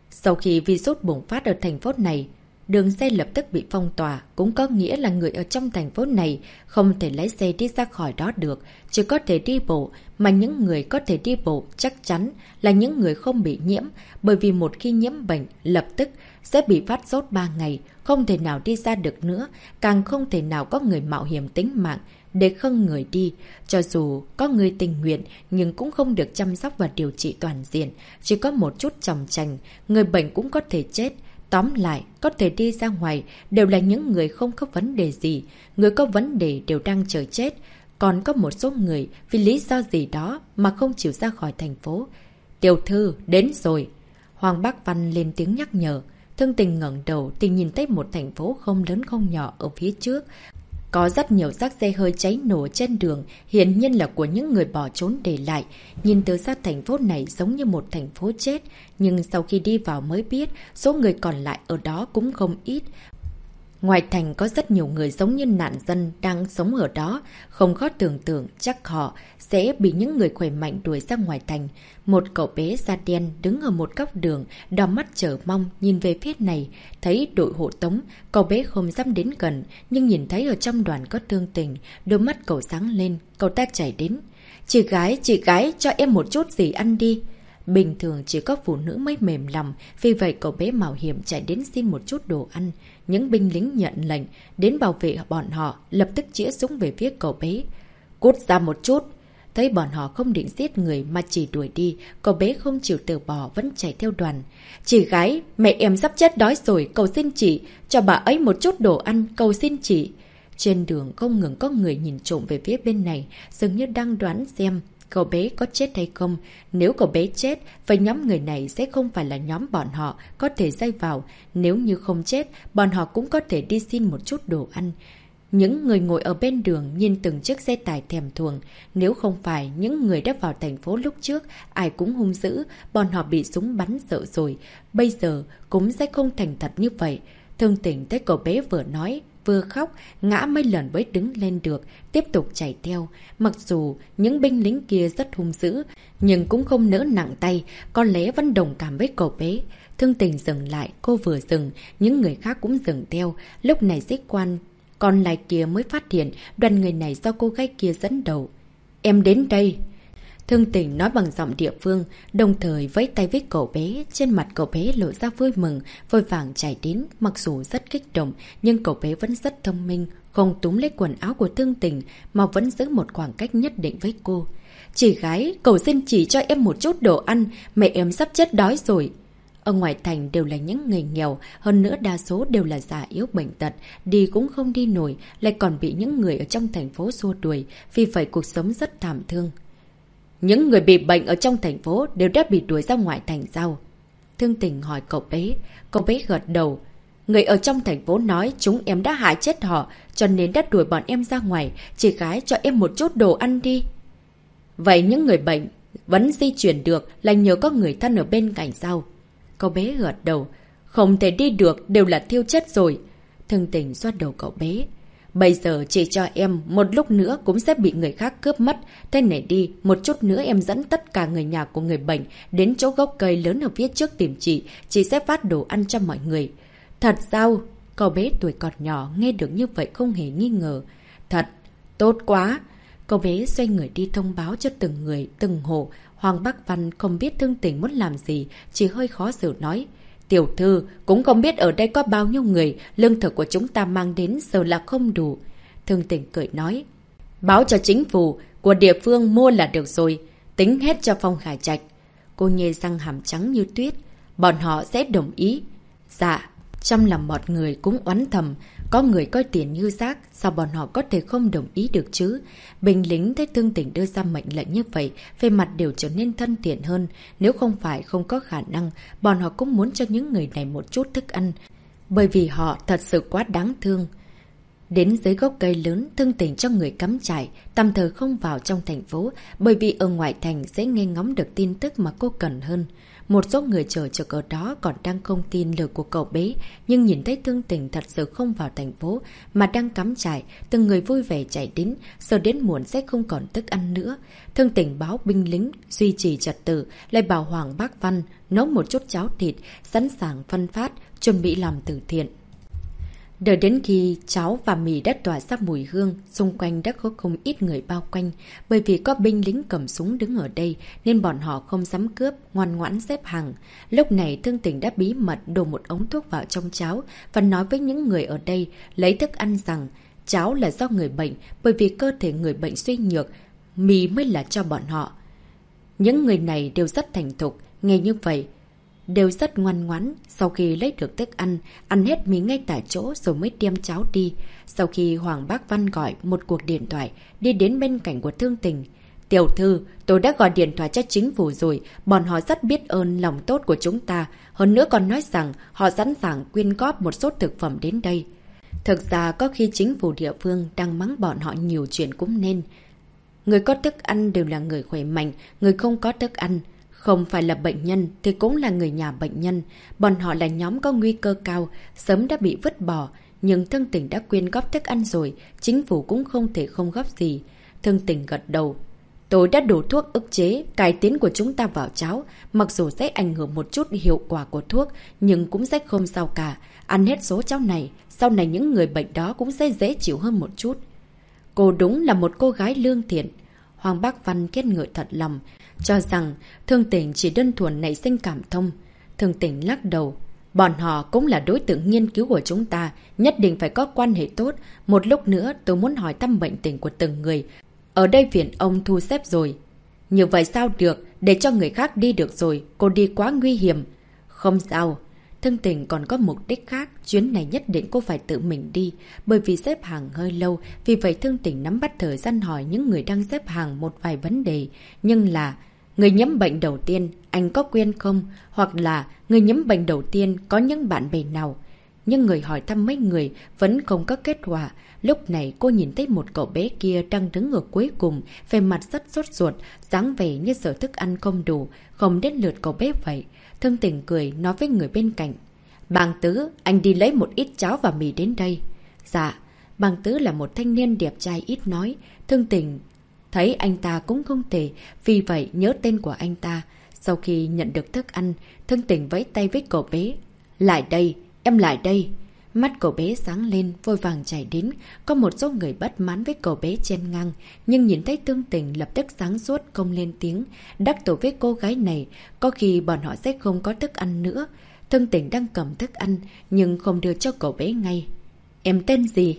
Sau khi virus bùng phát ở thành phố này, đường xe lập tức bị phong tỏa, cũng có nghĩa là người ở trong thành phố này không thể lái xe đi ra khỏi đó được, chỉ có thể đi bộ, mà những người có thể đi bộ chắc chắn là những người không bị nhiễm, bởi vì một khi nhiễm bệnh, lập tức sẽ bị phát sốt 3 ngày, không thể nào đi ra được nữa, càng không thể nào có người mạo hiểm tính mạng để khâng người đi. Cho dù có người tình nguyện nhưng cũng không được chăm sóc và điều trị toàn diện, chỉ có một chút chòng chành, người bệnh cũng có thể chết. Tóm lại, có thể đi ra ngoài đều là những người không có vấn đề gì, người có vấn đề đều đang chờ chết. Còn có một số người vì lý do gì đó mà không chịu ra khỏi thành phố. Tiểu thư, đến rồi. Hoàng Bác Văn lên tiếng nhắc nhở. Thương Tình ngẩng đầu thì nhìn thấy một thành phố không lớn không nhỏ ở phía trước. Có rất nhiều rác xe hơi cháy nổ trên đường, hiển nhiên là của những người bỏ trốn để lại. Nhìn từ xa thành phố này giống như một thành phố chết, nhưng sau khi đi vào mới biết, số người còn lại ở đó cũng không ít. Ngoài thành có rất nhiều người giống như nạn dân đang sống ở đó, không khó tưởng tượng chắc họ sẽ bị những người khỏe mạnh đuổi ra ngoài thành. Một cậu bé da đen đứng ở một góc đường, đỏ mắt chờ mong nhìn về phía này, thấy đội hộ tống, cậu bé không dám đến gần, nhưng nhìn thấy ở trong đoàn có Thương Tình, đôi mắt cậu sáng lên, cậu ta chạy đến. Chị gái, cho em một chút gì ăn đi. Bình thường chỉ có phụ nữ mới mềm lòng, vì vậy cậu bé mạo hiểm chạy đến xin một chút đồ ăn. Những binh lính nhận lệnh đến bảo vệ bọn họ, lập tức chĩa súng về phía cậu bé. Cút ra một chút. Thấy bọn họ không định giết người mà chỉ đuổi đi, cậu bé không chịu từ bỏ vẫn chạy theo đoàn. Chị gái, mẹ em sắp chết đói rồi, cầu xin chị, cho bà ấy một chút đồ ăn, cầu xin chị. Trên đường không ngừng có người nhìn trộm về phía bên này, dường như đang đoán xem cậu bé có chết hay không. Nếu cậu bé chết, vậy nhóm người này sẽ không phải là nhóm bọn họ có thể dây vào. Nếu như không chết, bọn họ cũng có thể đi xin một chút đồ ăn. Những người ngồi ở bên đường nhìn từng chiếc xe tải thèm thuồng. Nếu không phải những người đã vào thành phố lúc trước, ai cũng hung dữ, bọn họ bị súng bắn sợ rồi. Bây giờ cũng sẽ không thành thật như vậy. Thương Tình thấy cậu bé vừa nói vừa khóc, ngã mấy lần mới đứng lên được, tiếp tục chạy theo. Mặc dù những binh lính kia rất hung dữ, nhưng cũng không nỡ nặng tay, có lẽ vẫn đồng cảm với cậu bé. Thương Tình dừng lại, cô vừa dừng, những người khác cũng dừng theo. Lúc này sĩ quan còn lại kia mới phát hiện đoàn người này do cô gái kia dẫn đầu. Em đến đây. Thương Tình nói bằng giọng địa phương, đồng thời vẫy tay với cậu bé. Trên mặt cậu bé lộ ra vui mừng, vội vàng chạy đến. Mặc dù rất kích động, nhưng cậu bé vẫn rất thông minh, không túm lấy quần áo của Thương Tình, mà vẫn giữ một khoảng cách nhất định với cô. Chị gái, cầu xin chỉ cho em một chút đồ ăn, mẹ em sắp chết đói rồi. Ở ngoài thành đều là những người nghèo, hơn nữa đa số đều là già yếu bệnh tật, đi cũng không đi nổi, lại còn bị những người ở trong thành phố xua đuổi, vì vậy cuộc sống rất thảm thương. Những người bị bệnh ở trong thành phố đều đã bị đuổi ra ngoài thành sao? Thương Tình hỏi cậu bé gật đầu. Người ở trong thành phố nói chúng em đã hại chết họ, cho nên đã đuổi bọn em ra ngoài, chị gái cho em một chút đồ ăn đi. Vậy những người bệnh vẫn di chuyển được là nhờ có người thân ở bên cạnh sao? Cậu bé gật đầu. Không thể đi được, đều là thiêu chết rồi. Thương Tình xoa đầu cậu bé. Bây giờ chị cho em, một lúc nữa cũng sẽ bị người khác cướp mất. Thế này đi, một chút nữa em dẫn tất cả người nhà của người bệnh đến chỗ gốc cây lớn ở phía trước tìm chị sẽ phát đồ ăn cho mọi người. Thật sao? Cậu bé tuổi còn nhỏ nghe được như vậy không hề nghi ngờ. Thật, tốt quá. Cậu bé xoay người đi thông báo cho từng người, từng hộ. Hoàng Bác Văn không biết Thương Tình muốn làm gì, chỉ hơi khó xử nói. Tiểu thư, cũng không biết ở đây có bao nhiêu người, lương thực của chúng ta mang đến giờ là không đủ. Thương Tình cười nói. Báo cho chính phủ của địa phương mua là được rồi, tính hết cho Phong Khải Trạch. Cô nhê răng hàm trắng như tuyết. Bọn họ sẽ đồng ý. Dạ, trong lòng mọi người cũng oán thầm. Có người coi tiền như rác, sao bọn họ có thể không đồng ý được chứ? Binh lính thấy Thương Tình đưa ra mệnh lệnh như vậy, về mặt đều trở nên thân thiện hơn. Nếu không phải không có khả năng, bọn họ cũng muốn cho những người này một chút thức ăn. Bởi vì họ thật sự quá đáng thương. Đến dưới gốc cây lớn, Thương Tình cho người cắm trại, tạm thời không vào trong thành phố, bởi vì ở ngoại thành sẽ nghe ngóng được tin tức mà cô cần hơn. Một số người chờ trực ở đó còn đang không tin lời của cậu bé, nhưng nhìn thấy Thương Tình thật sự không vào thành phố mà đang cắm trại, từng người vui vẻ chạy đến, giờ đến muộn sẽ không còn thức ăn nữa. Thương Tình báo binh lính duy trì trật tự, lại bảo Hoàng Bác Văn nấu một chút cháo thịt, sẵn sàng phân phát, chuẩn bị làm từ thiện. Đợi đến khi cháo và mì đã tỏa ra mùi hương, xung quanh đã có không ít người bao quanh. Bởi vì có binh lính cầm súng đứng ở đây nên bọn họ không dám cướp, ngoan ngoãn xếp hàng. Lúc này Thương Tình đã bí mật đổ một ống thuốc vào trong cháo và nói với những người ở đây lấy thức ăn rằng cháo là do người bệnh, bởi vì cơ thể người bệnh suy nhược, mì mới là cho bọn họ. Những người này đều rất thành thục, nghe như vậy đều rất ngoan ngoãn. Sau khi lấy được thức ăn hết mì ngay tại chỗ rồi mới đem cháo đi. Sau khi Hoàng Bác Văn gọi một cuộc điện thoại, đi đến bên cạnh của Thương Tình. Tiểu thư, tôi đã gọi điện thoại cho chính phủ rồi, bọn họ rất biết ơn lòng tốt của chúng ta. Hơn nữa còn nói rằng họ sẵn sàng quyên góp một số thực phẩm đến đây. Thực ra có khi chính phủ địa phương đang mắng bọn họ nhiều chuyện cũng nên. Người có thức ăn đều là người khỏe mạnh, người không có thức ăn không phải là bệnh nhân thì cũng là người nhà bệnh nhân. Bọn họ là nhóm có nguy cơ cao, sớm đã bị vứt bỏ. Nhưng Thương Tình đã quyên góp thức ăn rồi, chính phủ cũng không thể không góp gì. Thương Tình gật đầu. Tôi đã đổ thuốc ức chế, cải tiến của chúng ta vào cháo. Mặc dù sẽ ảnh hưởng một chút hiệu quả của thuốc, nhưng cũng sẽ không sao cả. Ăn hết số cháo này, sau này những người bệnh đó cũng sẽ dễ chịu hơn một chút. Cô đúng là một cô gái lương thiện. Hoàng Bác Văn khen ngợi thật lòng, cho rằng Thương Tình chỉ đơn thuần nảy sinh cảm thông. Thương Tình lắc đầu. Bọn họ cũng là đối tượng nghiên cứu của chúng ta, nhất định phải có quan hệ tốt. Một lúc nữa tôi muốn hỏi thăm bệnh tình của từng người. Ở đây viện ông thu xếp rồi. Như vậy sao được, để cho người khác đi được rồi, cô đi quá nguy hiểm. Không sao. Thương Tình còn có mục đích khác, chuyến này nhất định cô phải tự mình đi, bởi vì xếp hàng hơi lâu, vì vậy Thương Tình nắm bắt thời gian hỏi những người đang xếp hàng một vài vấn đề, nhưng là người nhiễm bệnh đầu tiên, anh có quen không? Hoặc là người nhiễm bệnh đầu tiên có những bạn bè nào? Nhưng người hỏi thăm mấy người vẫn không có kết quả. Lúc này cô nhìn thấy một cậu bé kia đang đứng ở cuối cùng, vẻ mặt rất sốt ruột, dáng vẻ như sợ thức ăn không đủ, không đến lượt cậu bé vậy. Thương Tình cười nói với người bên cạnh. Bàng Tứ, anh đi lấy một ít cháo và mì đến đây. Dạ, Bàng Tứ là một thanh niên đẹp trai ít nói. Thương Tình thấy anh ta cũng không thể, vì vậy nhớ tên của anh ta. Sau khi nhận được thức ăn, Thương Tình vẫy tay với cậu bé. Lại đây, em lại đây. Mắt cậu bé sáng lên, vội vàng chạy đến. Có một số người bất mãn với cậu bé chen ngang, nhưng nhìn thấy Thương Tình lập tức sáng suốt không lên tiếng. Đắc tội với cô gái này, có khi bọn họ sẽ không có thức ăn nữa. Thương Tình đang cầm thức ăn, nhưng không đưa cho cậu bé ngay. Em tên gì?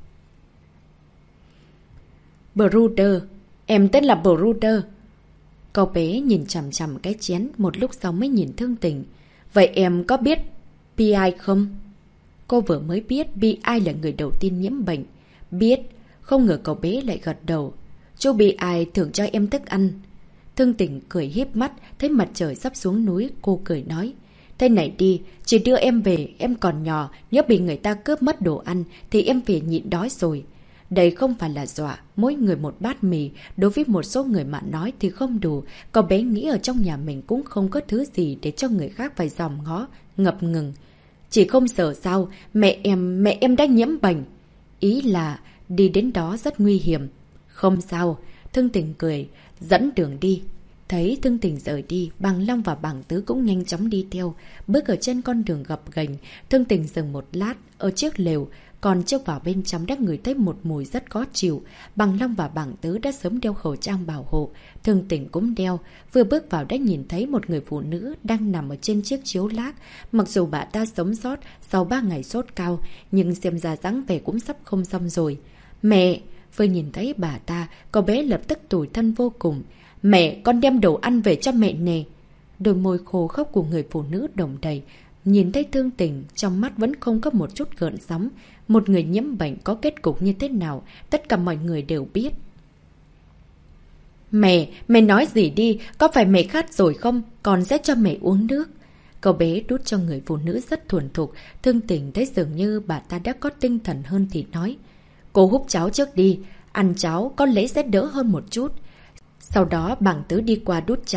Bruder. Em tên là Bruder. Cậu bé nhìn chằm chằm cái chén, một lúc sau mới nhìn Thương Tình. Vậy em có biết P.I. không? Cô vừa mới biết B.I. là người đầu tiên nhiễm bệnh. Biết. Không ngờ cậu bé lại gật đầu. Chú B.I. thưởng cho em thức ăn. Thương Tình cười hiếp mắt, thấy mặt trời sắp xuống núi, cô cười nói. Thế này đi, chỉ đưa em về, em còn nhỏ, nếu bị người ta cướp mất đồ ăn thì em phải nhịn đói rồi. Đây không phải là dọa, mỗi người một bát mì, đối với một số người mà nói thì không đủ. Cậu bé nghĩ ở trong nhà mình cũng không có thứ gì để cho người khác phải dòm ngó, ngập ngừng. Chỉ không sợ sao, mẹ em đã nhiễm bệnh. Ý là đi đến đó rất nguy hiểm. Không sao, Thương Tình cười, dẫn đường đi. Thấy Thương Tình rời đi, Bàng Long và Bàng Tứ cũng nhanh chóng đi theo. Bước ở trên con đường gập ghềnh, Thương Tình dừng một lát ở chiếc lều. Còn trước vào bên trong đã ngửi thấy một mùi rất khó chịu. Bàng Long và Bàng Tứ đã sớm đeo khẩu trang bảo hộ. Thương Tình cũng đeo. Vừa bước vào đã nhìn thấy một người phụ nữ đang nằm ở trên chiếc chiếu lác. Mặc dù bà ta sống sót sau 3 ngày sốt cao, nhưng xem ra dáng vẻ cũng sắp không xong rồi. Mẹ! Vừa nhìn thấy bà ta, cậu bé lập tức tủi thân vô cùng. Mẹ, con đem đồ ăn về cho mẹ nè. Đôi môi khô khốc của người phụ nữ đồng đầy. Nhìn thấy Thương Tình, trong mắt vẫn không có một chút gợn sóng. Một người nhiễm bệnh có kết cục như thế nào, tất cả mọi người đều biết. Mẹ nói gì đi, có phải mẹ khát rồi không? Con sẽ cho mẹ uống nước. Cậu bé đút cho người phụ nữ rất thuần thục. Thương Tình thấy dường như bà ta đã có tinh thần hơn thì nói. Cô húp cháo trước đi, ăn cháo có lẽ sẽ đỡ hơn một chút. Sau đó Bàng Tứ đi qua đút cháo.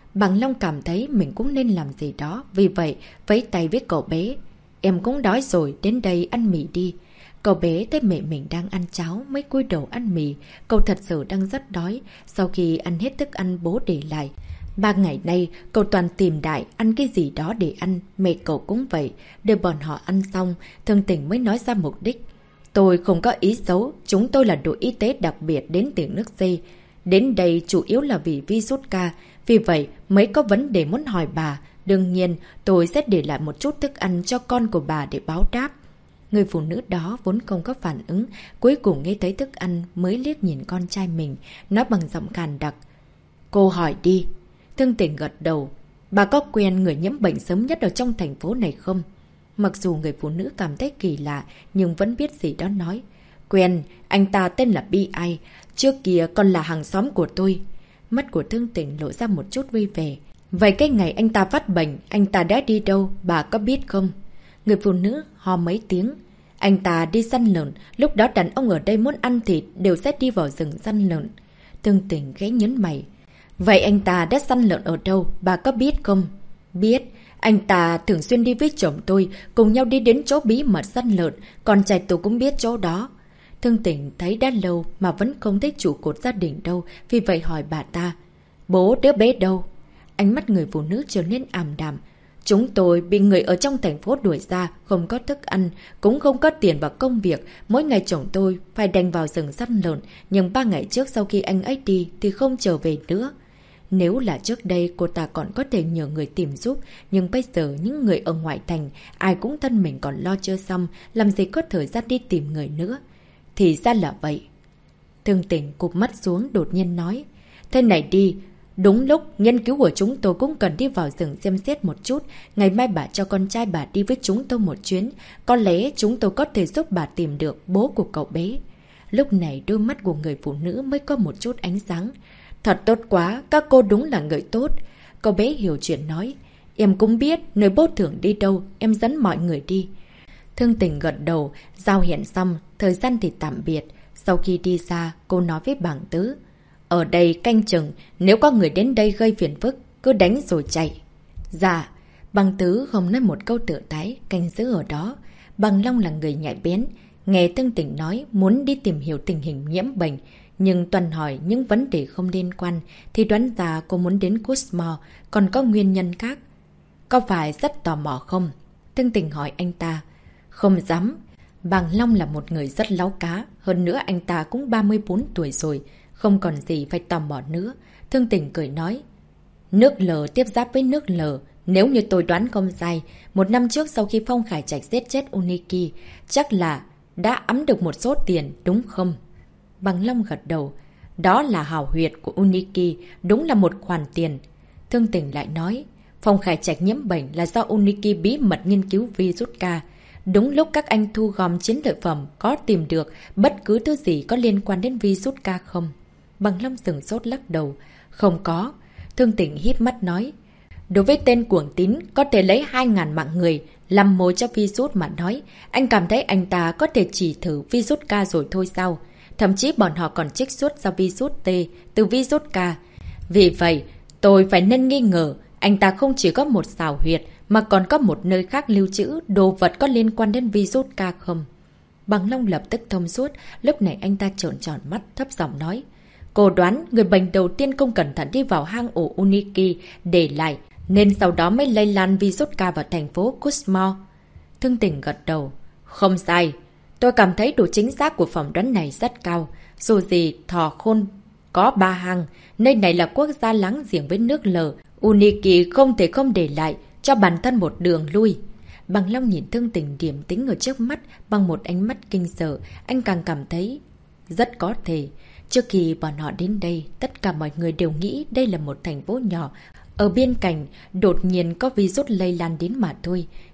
Bằng Long cảm thấy mình cũng nên làm gì đó, vì vậy vẫy tay với cậu bé. Em cũng đói rồi, đến đây ăn mì đi. Cậu bé thấy mẹ mình đang ăn cháo, mới cúi đầu ăn mì. Cậu thật sự đang rất đói, sau khi ăn hết thức ăn bố để lại. 3 ngày nay, cậu toàn tìm đại ăn cái gì đó để ăn, mẹ cậu cũng vậy. Để bọn họ ăn xong, Thương Tình mới nói ra mục đích. Tôi không có ý xấu, chúng tôi là đội y tế đặc biệt đến từ nước C. Đến đây chủ yếu là vì virus K, vì vậy mới có vấn đề muốn hỏi bà. Đương nhiên, tôi sẽ để lại một chút thức ăn cho con của bà để báo đáp. Người phụ nữ đó vốn không có phản ứng, cuối cùng nghe thấy thức ăn mới liếc nhìn con trai mình, nói bằng giọng khàn đặc. Cô hỏi đi. Thương Tình gật đầu. Bà có quen người nhiễm bệnh sớm nhất ở trong thành phố này không? Mặc dù người phụ nữ cảm thấy kỳ lạ, nhưng vẫn biết gì đó nói. Quen, anh ta tên là B.I. Trước kia còn là hàng xóm của tôi. Mắt của Thương Tình lộ ra một chút vui vẻ. Vậy cái ngày anh ta phát bệnh, anh ta đã đi đâu, bà có biết không? Người phụ nữ ho mấy tiếng. Anh ta đi săn lợn, lúc đó đàn ông ở đây muốn ăn thịt đều sẽ đi vào rừng săn lợn. Thương Tình khẽ nhấn mày. Vậy anh ta đã săn lợn ở đâu, bà có biết không? Biết, anh ta thường xuyên đi với chồng tôi, cùng nhau đi đến chỗ bí mật săn lợn, còn trai tôi cũng biết chỗ đó. Thương Tình thấy đã lâu mà vẫn không thấy trụ cột gia đình đâu, vì vậy hỏi bà ta. Bố đứa bé đâu? Ánh mắt người phụ nữ trở nên ảm đạm. Chúng tôi bị người ở trong thành phố đuổi ra, không có thức ăn, cũng không có tiền vào công việc. Mỗi ngày chồng tôi phải đành vào rừng săn lợn, nhưng 3 ngày trước sau khi anh ấy đi thì không trở về nữa. Nếu là trước đây cô ta còn có thể nhờ người tìm giúp, nhưng bây giờ những người ở ngoại thành, ai cũng thân mình còn lo chưa xong, làm gì có thời gian đi tìm người nữa. Thì ra là vậy. Thương Tình cụp mắt xuống đột nhiên nói. Thế này đi, đúng lúc nghiên cứu của chúng tôi cũng cần đi vào rừng xem xét một chút. Ngày mai bà cho con trai bà đi với chúng tôi một chuyến. Có lẽ chúng tôi có thể giúp bà tìm được bố của cậu bé. Lúc này đôi mắt của người phụ nữ mới có một chút ánh sáng. Thật tốt quá, các cô đúng là người tốt. Cậu bé hiểu chuyện nói. Em cũng biết nơi bố thưởng đi đâu, em dẫn mọi người đi. Thương Tình gật đầu, giao hẹn xong, thời gian thì tạm biệt. Sau khi đi ra, cô nói với bảng Tứ. Ở đây canh chừng, nếu có người đến đây gây phiền phức, cứ đánh rồi chạy. Dạ, băng Tứ không nói một câu tự tái, canh giữ ở đó. Bằng Long là người nhạy bén, nghe Thương Tình nói muốn đi tìm hiểu tình hình nhiễm bệnh, nhưng toàn hỏi những vấn đề không liên quan, thì đoán ra cô muốn đến Cosmo, còn có nguyên nhân khác. Có phải rất tò mò không? Thương Tình hỏi anh ta. Không dám. Bằng Long là một người rất láu cá, hơn nữa anh ta cũng 34 tuổi rồi, không còn gì phải tò mò nữa. Thương Tình cười nói. Nước L tiếp giáp với nước L, nếu như tôi đoán không sai, 1 năm trước sau khi Phong Khải Trạch giết chết Uniki, chắc là đã ẵm được một số tiền, đúng không? Bằng Long gật đầu. Đó là hào huyệt của Uniki, đúng là một khoản tiền. Thương Tình lại nói. Phong Khải Trạch nhiễm bệnh là do Uniki bí mật nghiên cứu virus K. Đúng lúc các anh thu gom chiến lợi phẩm có tìm được bất cứ thứ gì có liên quan đến virus K không? Bằng Long sửng sốt lắc đầu. Không có. Thương Tình híp mắt nói. Đối với tên cuồng tín có thể lấy 2.000 mạng người làm mồi cho virus mà nói, anh cảm thấy anh ta có thể chỉ thử virus K rồi thôi sao? Thậm chí bọn họ còn trích xuất ra virus T từ virus K. Vì vậy, tôi phải nên nghi ngờ anh ta không chỉ có một xào huyệt mà còn có một nơi khác lưu trữ đồ vật có liên quan đến virus K không? Bằng Long lập tức thông suốt, lúc này anh ta trợn tròn mắt thấp giọng nói. Cô đoán người bệnh đầu tiên không cẩn thận đi vào hang ổ Uniki để lại, nên sau đó mới lây lan virus K vào thành phố Cosmo. Thương Tình gật đầu. Không sai. Tôi cảm thấy độ chính xác của phỏng đoán này rất cao. Dù gì, Thỏ Khôn có 3 hang. Nơi này là quốc gia láng giềng với nước L. Uniki không thể không để lại cho bản thân một đường lui. Bằng Long nhìn Thương Tình điểm tính ở trước mắt bằng một ánh mắt kinh sợ. Anh càng cảm thấy rất có thể. Trước khi bọn họ đến đây, tất cả mọi người đều nghĩ đây là một thành phố nhỏ. Ở bên cạnh, đột nhiên có virus lây lan đến mà thôi.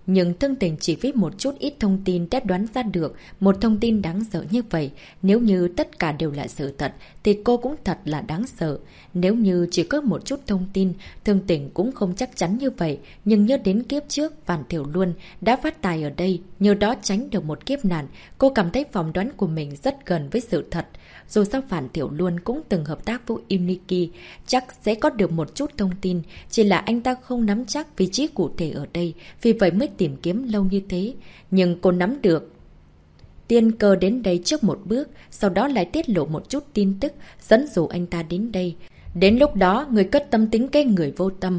Nhưng Thương Tình chỉ với một chút ít thông tin đã đoán ra được một thông tin đáng sợ như vậy. Nếu như tất cả đều là sự thật thì cô cũng thật là đáng sợ. Nếu như chỉ có một chút thông tin, Thương Tình cũng không chắc chắn như vậy. Nhưng nhớ đến kiếp trước, Vạn Thiểu Luân đã phát tài ở đây, nhờ đó tránh được một kiếp nạn. Cô cảm thấy phỏng đoán của mình rất gần với sự thật. Dù sao Vạn Thiểu Luân cũng từng hợp tác với Uniki, chắc sẽ có được một chút thông tin. Chỉ là anh ta không nắm chắc vị trí cụ thể ở đây, vì vậy mới tìm kiếm lâu như thế. Nhưng cô nắm được tiên cơ đến đây trước một bước, sau đó lại tiết lộ một chút tin tức, dẫn dụ anh ta đến đây. Đến lúc đó, người cất tâm tính cái người vô tâm.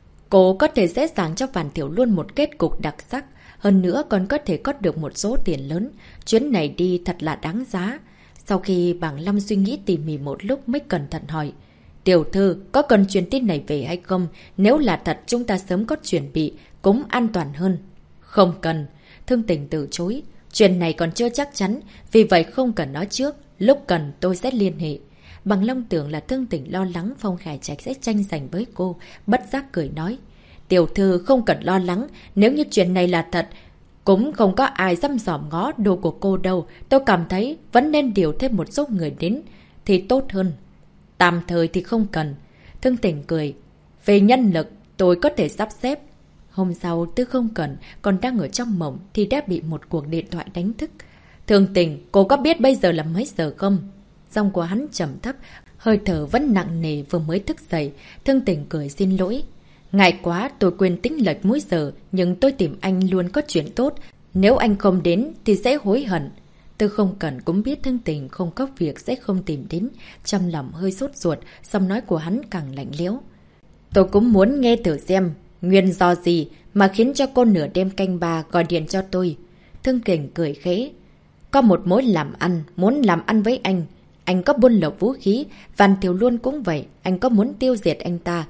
Cô có thể dễ dàng cho Vạn Thiểu Luân một kết cục đặc sắc, hơn nữa còn có thể có được một số tiền lớn. Chuyến này đi thật là đáng giá. Sau khi Bàng Lâm suy nghĩ tỉ mỉ một lúc mới cẩn thận hỏi. Tiểu thư, có cần truyền tin này về hay không? Nếu là thật, chúng ta sớm có chuẩn bị, cũng an toàn hơn. Không cần. Thương Tình từ chối. Chuyện này còn chưa chắc chắn, vì vậy không cần nói trước. Lúc cần tôi sẽ liên hệ. Bàng Lâm tưởng là Thương Tình lo lắng Phong Khải Trạch sẽ tranh giành với cô, bất giác cười nói. Tiểu thư không cần lo lắng, nếu như chuyện này là thật, cũng không có ai dăm dòm ngó đồ của cô đâu. Tôi cảm thấy vẫn nên điều thêm một số người đến thì tốt hơn. Tạm thời thì không cần. Thương Tình cười. Về nhân lực, tôi có thể sắp xếp. Hôm sau, Tư Không Cần còn đang ở trong mộng thì đã bị một cuộc điện thoại đánh thức. Thương Tình, cô có biết bây giờ là mấy giờ không? Giọng của hắn trầm thấp, hơi thở vẫn nặng nề vừa mới thức dậy. Thương Tình cười xin lỗi. Ngại quá, tôi quên tính lệch múi giờ, nhưng tôi tìm anh luôn có chuyện tốt. Nếu anh không đến thì sẽ hối hận. Tư Không Cần cũng biết Thương Tình không có việc sẽ không tìm đến. Trong lòng hơi sốt ruột, giọng nói của hắn càng lạnh lẽo. Tôi cũng muốn nghe thử xem, nguyên do gì mà khiến cho cô nửa đêm canh ba gọi điện cho tôi. Thương Tình cười khẽ. Có một mối làm ăn, muốn làm ăn với anh. Anh có buôn lậu vũ khí, Vạn Thiểu Luân cũng vậy, anh có muốn tiêu diệt anh ta.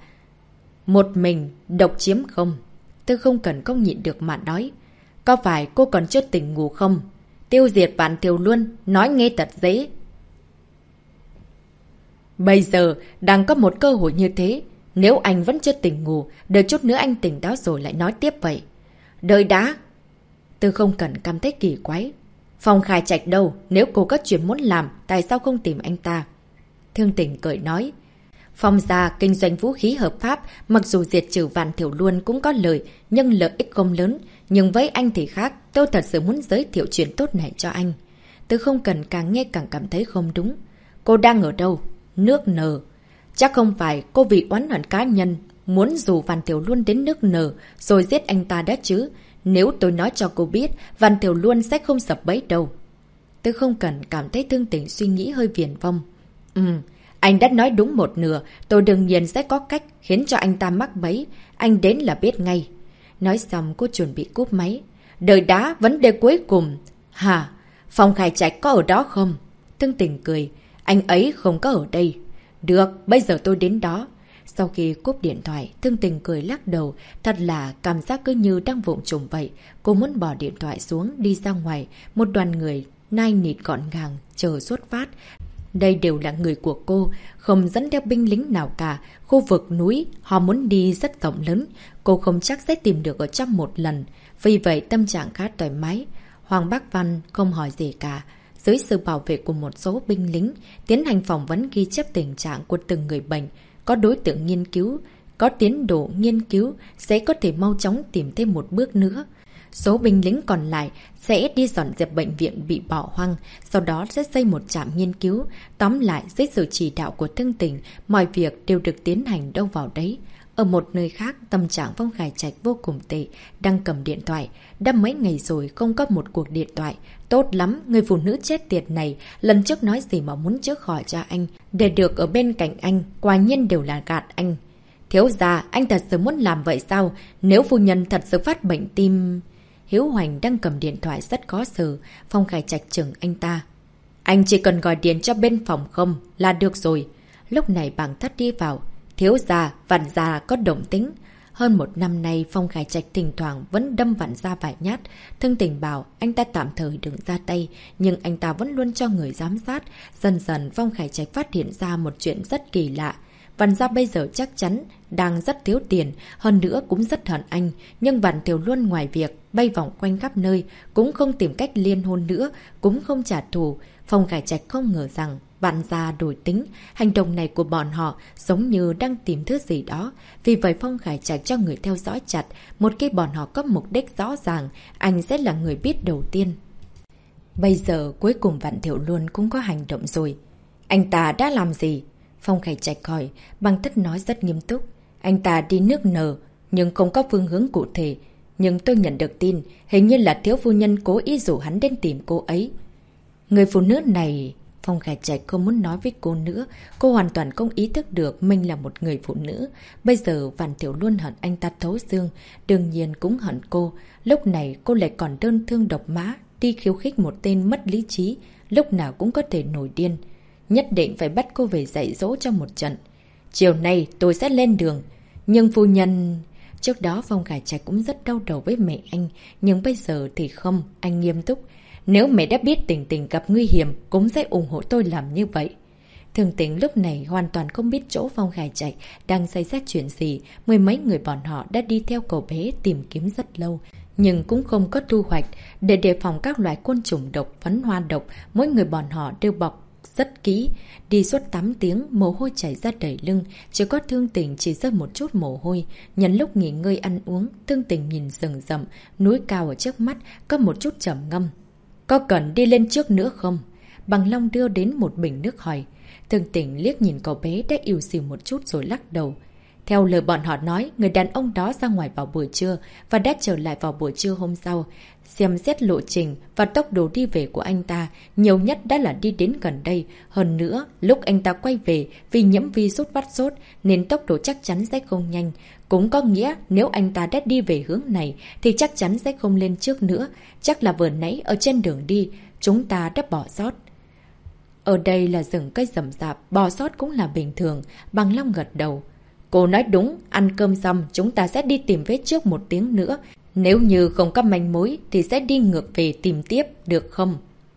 Một mình, độc chiếm không? Tư Không Cần không nhịn được mà nói. Có phải cô còn chưa tỉnh ngủ không? Tiêu diệt Vạn Thiểu Luân, nói nghe thật dễ. Bây giờ, đang có một cơ hội như thế. Nếu anh vẫn chưa tỉnh ngủ, đợi chút nữa anh tỉnh táo rồi lại nói tiếp vậy. Đợi đã. Tư Không Cần cảm thấy kỳ quái. Phong Khải Trạch đâu? Nếu cô có chuyện muốn làm, tại sao không tìm anh ta? Thương Tình cười nói. Phong gia kinh doanh vũ khí hợp pháp, mặc dù diệt trừ Vạn Thiểu Luân cũng có lợi, nhưng lợi ích không lớn. Nhưng với anh thì khác, tôi thật sự muốn giới thiệu chuyện tốt này cho anh. Tư Không Cần càng nghe càng cảm thấy không đúng. Cô đang ở đâu? Nước N. Chắc không phải cô vì oán hận cá nhân, muốn dù Vạn Thiểu Luân đến nước N rồi giết anh ta đã chứ. Nếu tôi nói cho cô biết, Vạn Thiểu Luân sẽ không sập bẫy đâu. Tư Không Cần cảm thấy Thương Tình suy nghĩ hơi viển vông. Anh đã nói đúng một nửa, tôi đương nhiên sẽ có cách khiến cho anh ta mắc bẫy. Anh đến là biết ngay. Nói xong cô chuẩn bị cúp máy. Đợi đã, vấn đề cuối cùng. Hả? Phong Khải Trạch có ở đó không? Thương Tình cười. Anh ấy không có ở đây. Được, bây giờ tôi đến đó. Sau khi cúp điện thoại, Thương Tình cười lắc đầu. Thật là cảm giác cứ như đang vụng trùng vậy. Cô muốn bỏ điện thoại xuống, đi ra ngoài. Một đoàn người nai nịt gọn gàng, chờ xuất phát. Đây đều là người của cô, không dẫn theo binh lính nào cả. Khu vực núi, họ muốn đi rất rộng lớn. Cô không chắc sẽ tìm được ở trong một lần. Vì vậy tâm trạng khá thoải mái. Hoàng Bác Văn không hỏi gì cả. Dưới sự bảo vệ của một số binh lính, tiến hành phỏng vấn ghi chép tình trạng của từng người bệnh. Có đối tượng nghiên cứu, có tiến độ nghiên cứu, sẽ có thể mau chóng tìm thêm một bước nữa. Số binh lính còn lại sẽ đi dọn dẹp bệnh viện bị bỏ hoang, sau đó sẽ xây một trạm nghiên cứu. Tóm lại, dưới sự chỉ đạo của Thương Tình, mọi việc đều được tiến hành đâu vào đấy. Ở một nơi khác, tâm trạng Phong Khải Trạch vô cùng tệ, đang cầm điện thoại. Đã mấy ngày rồi không có một cuộc điện thoại. Tốt lắm, người phụ nữ chết tiệt này, lần trước nói gì mà muốn chữa khỏi cho anh, để được ở bên cạnh anh, quả nhiên đều là gạt anh. Thiếu gia, anh thật sự muốn làm vậy sao? Nếu phu nhân thật sự phát bệnh tim... Hiếu Hoành đang cầm điện thoại rất khó xử. Phong Khải Trạch chừng anh ta. Anh chỉ cần gọi điện cho bên phòng không là được rồi. Lúc này Bàng Thất đi vào. Thiếu gia, Vạn gia có động tính. Hơn một năm nay Phong Khải Trạch thỉnh thoảng vẫn đâm Vạn gia vài nhát. Thương Tình bảo anh ta tạm thời đừng ra tay, nhưng anh ta vẫn luôn cho người giám sát. Dần dần Phong Khải Trạch phát hiện ra một chuyện rất kỳ lạ. Vạn gia bây giờ chắc chắn đang rất thiếu tiền, hơn nữa cũng rất hận anh. Nhưng Vạn Tiểu Luân ngoài việc bay vòng quanh khắp nơi, cũng không tìm cách liên hôn nữa, cũng không trả thù. Phong Khải Trạch không ngờ rằng Vạn gia đổi tính, hành động này của bọn họ giống như đang tìm thứ gì đó. Vì vậy Phong Khải Trạch cho người theo dõi chặt, một khi bọn họ có mục đích rõ ràng, anh sẽ là người biết đầu tiên. Bây giờ cuối cùng Vạn Tiểu Luân cũng có hành động rồi. Anh ta đã làm gì? Phong Khải Trạch hỏi, Băng Tất nói rất nghiêm túc. Anh ta đi nước N, nhưng không có phương hướng cụ thể. Nhưng tôi nhận được tin, hình như là thiếu phu nhân cố ý rủ hắn đến tìm cô ấy. Người phụ nữ này... Phong Khải Trạch không muốn nói với cô nữa. Cô hoàn toàn không ý thức được mình là một người phụ nữ. Bây giờ Vạn Tiểu Luân hận anh ta thấu xương, đương nhiên cũng hận cô. Lúc này cô lại còn đơn thương độc mã, đi khiêu khích một tên mất lý trí, lúc nào cũng có thể nổi điên. Nhất định phải bắt cô về dạy dỗ cho một trận. Chiều nay tôi sẽ lên đường. Nhưng phu nhân... Trước đó Phong Khải Trạch cũng rất đau đầu với mẹ anh, nhưng bây giờ thì không, anh nghiêm túc. Nếu mẹ đã biết Tình Tình gặp nguy hiểm, cũng sẽ ủng hộ tôi làm như vậy. Thường Tình lúc này hoàn toàn không biết chỗ Phong Khải Trạch đang xảy ra chuyện gì. Mười mấy người bọn họ đã đi theo cậu bé tìm kiếm rất lâu, nhưng cũng không có thu hoạch. Để đề phòng các loại côn trùng độc, phấn hoa độc, mỗi người bọn họ đều bọc rất kỹ. Đi suốt 8 tiếng, mồ hôi chảy ra đầy lưng, chỉ có Thương Tình chỉ rơi một chút mồ hôi. Nhân lúc nghỉ ngơi ăn uống, Thương Tình nhìn rừng rậm, núi cao ở trước mắt, có một chút trầm ngâm. Có cần đi lên trước nữa không? Bằng Long đưa đến một bình nước hỏi. Thương Tình liếc nhìn cậu bé đã ỉu xìu một chút rồi lắc đầu. Theo lời bọn họ nói, người đàn ông đó ra ngoài vào buổi trưa và đã trở lại vào buổi trưa hôm sau. Xem xét lộ trình và tốc độ đi về của anh ta, nhiều nhất đã là đi đến gần đây. Hơn nữa, lúc anh ta quay về vì nhiễm virus vắt sốt nên tốc độ chắc chắn sẽ không nhanh. Cũng có nghĩa nếu anh ta đã đi về hướng này thì chắc chắn sẽ không lên trước nữa. Chắc là vừa nãy ở trên đường đi, chúng ta đã bỏ sót. Ở đây là rừng cây rậm rạp, bỏ sót cũng là bình thường. Bằng Long gật đầu. Cô nói đúng, ăn cơm xong chúng ta sẽ đi tìm vết trước 1 tiếng nữa. Nếu như không có manh mối thì sẽ đi ngược về tìm tiếp, được không?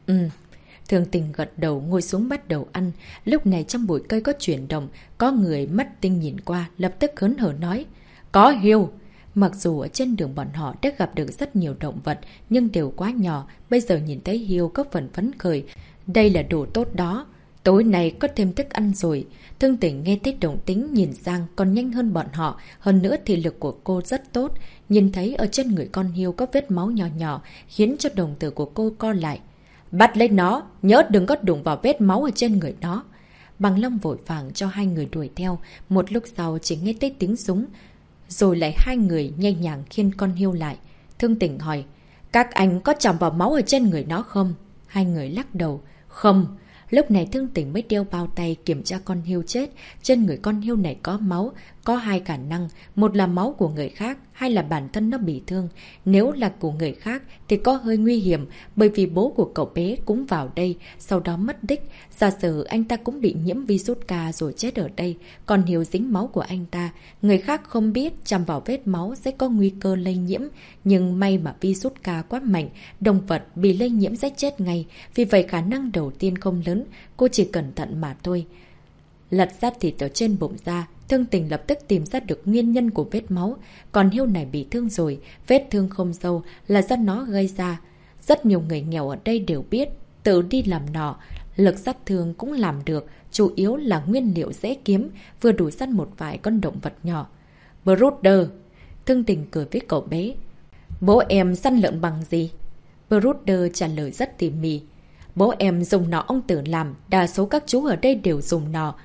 Thương Tình gật đầu ngồi xuống bắt đầu ăn. Lúc này trong bụi cây có chuyển động, có người mắt tinh nhìn qua, lập tức hớn hở nói. Có hươu! Mặc dù ở trên đường bọn họ đã gặp được rất nhiều động vật, nhưng đều quá nhỏ, bây giờ nhìn thấy hươu có phần phấn khởi. Đây là đồ tốt đó. Tối nay có thêm thức ăn rồi. Thương Tình nghe thấy động tính nhìn sang còn nhanh hơn bọn họ. Hơn nữa thì lực của cô rất tốt. Nhìn thấy ở trên người con hươu có vết máu nhỏ nhỏ, khiến cho đồng tử của cô co lại. Bắt lấy nó, nhớ đừng có đụng vào vết máu ở trên người nó. Bằng Long vội vàng cho hai người đuổi theo. Một lúc sau chỉ nghe thấy tiếng súng, rồi lại hai người nhẹ nhàng khiêng con hươu lại. Thương Tình hỏi, các anh có chạm vào máu ở trên người nó không? Hai người lắc đầu, không. Lúc này Thương Tình mới đeo bao tay kiểm tra con hươu chết. Trên người con hươu này có máu, có 2 khả năng. Một là máu của người khác, hai là bản thân nó bị thương. Nếu là của người khác thì có hơi nguy hiểm, bởi vì bố của cậu bé cũng vào đây, sau đó mất tích. Giả sử anh ta cũng bị nhiễm virus K rồi chết ở đây, còn hươu dính máu của anh ta. Người khác không biết chạm vào vết máu sẽ có nguy cơ lây nhiễm, nhưng may mà virus K quá mạnh, động vật bị lây nhiễm sẽ chết ngay. Vì vậy khả năng đầu tiên không lớn, cô chỉ cẩn thận mà thôi. Lật ra thịt ở trên bụng ra, Thương Tình lập tức tìm ra được nguyên nhân của vết máu. Còn hươu này bị thương rồi, vết thương không sâu là do nó gây ra. Rất nhiều người nghèo ở đây đều biết, tự đi làm nọ, lực sát thương cũng làm được, chủ yếu là nguyên liệu dễ kiếm, vừa đủ săn một vài con động vật nhỏ. Brooder, Thương Tình cười với cậu bé. Bố em săn lợn bằng gì? Brooder trả lời rất tỉ mỉ. Bố em dùng nỏ ông Tử làm, đa số các chú ở đây đều dùng nỏ.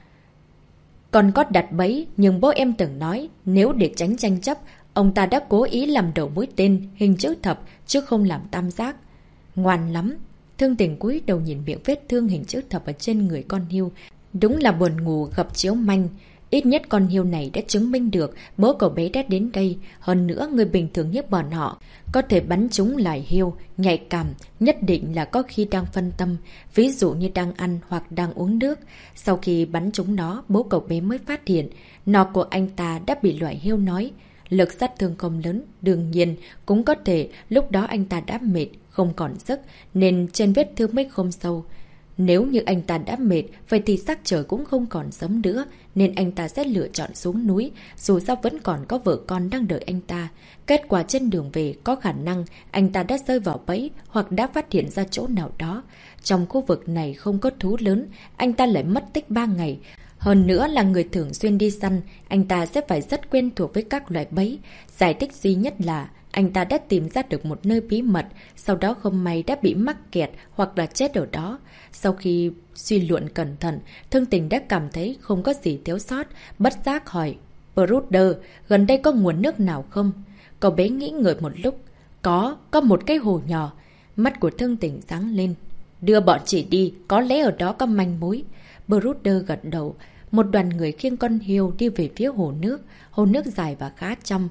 Còn có đặt bẫy, nhưng bố em từng nói, nếu để tránh tranh chấp, ông ta đã cố ý làm đầu mũi tên, hình chữ thập, chứ không làm tam giác. Ngoan lắm. Thương Tình cúi đầu nhìn miệng vết thương hình chữ thập ở trên người con hươu. Đúng là buồn ngủ gặp chiếu manh. Ít nhất con hươu này đã chứng minh được bố cậu bé đã đến đây. Hơn nữa, người bình thường như bọn họ có thể bắn chúng lại hươu, nhạy cảm, nhất định là có khi đang phân tâm, ví dụ như đang ăn hoặc đang uống nước. Sau khi bắn chúng nó, bố cậu bé mới phát hiện nỏ của anh ta đã bị loại hươu nói. Lực sát thương không lớn, đương nhiên cũng có thể lúc đó anh ta đã mệt, không còn sức, nên trên vết thương mới không sâu. Nếu như anh ta đã mệt, vậy thì sắc trời cũng không còn sớm nữa, nên anh ta sẽ lựa chọn xuống núi, dù sao vẫn còn có vợ con đang đợi anh ta. Kết quả trên đường về có khả năng anh ta đã rơi vào bẫy hoặc đã phát hiện ra chỗ nào đó. Trong khu vực này không có thú lớn, anh ta lại mất tích 3 ngày. Hơn nữa là người thường xuyên đi săn, anh ta sẽ phải rất quen thuộc với các loại bẫy. Giải thích duy nhất là anh ta đã tìm ra được một nơi bí mật, sau đó không may đã bị mắc kẹt hoặc là chết ở đó. Sau khi suy luận cẩn thận, Thương Tình đã cảm thấy không có gì thiếu sót, bất giác hỏi: Bruder, gần đây có nguồn nước nào không? Cậu bé nghĩ ngợi một lúc. Có một cái hồ nhỏ. Mắt của Thương Tình sáng lên. Đưa bọn chị đi, có lẽ ở đó có manh mối. Bruder gật đầu. Một đoàn người khiêng con hươu đi về phía hồ nước. Hồ nước dài và khá trong.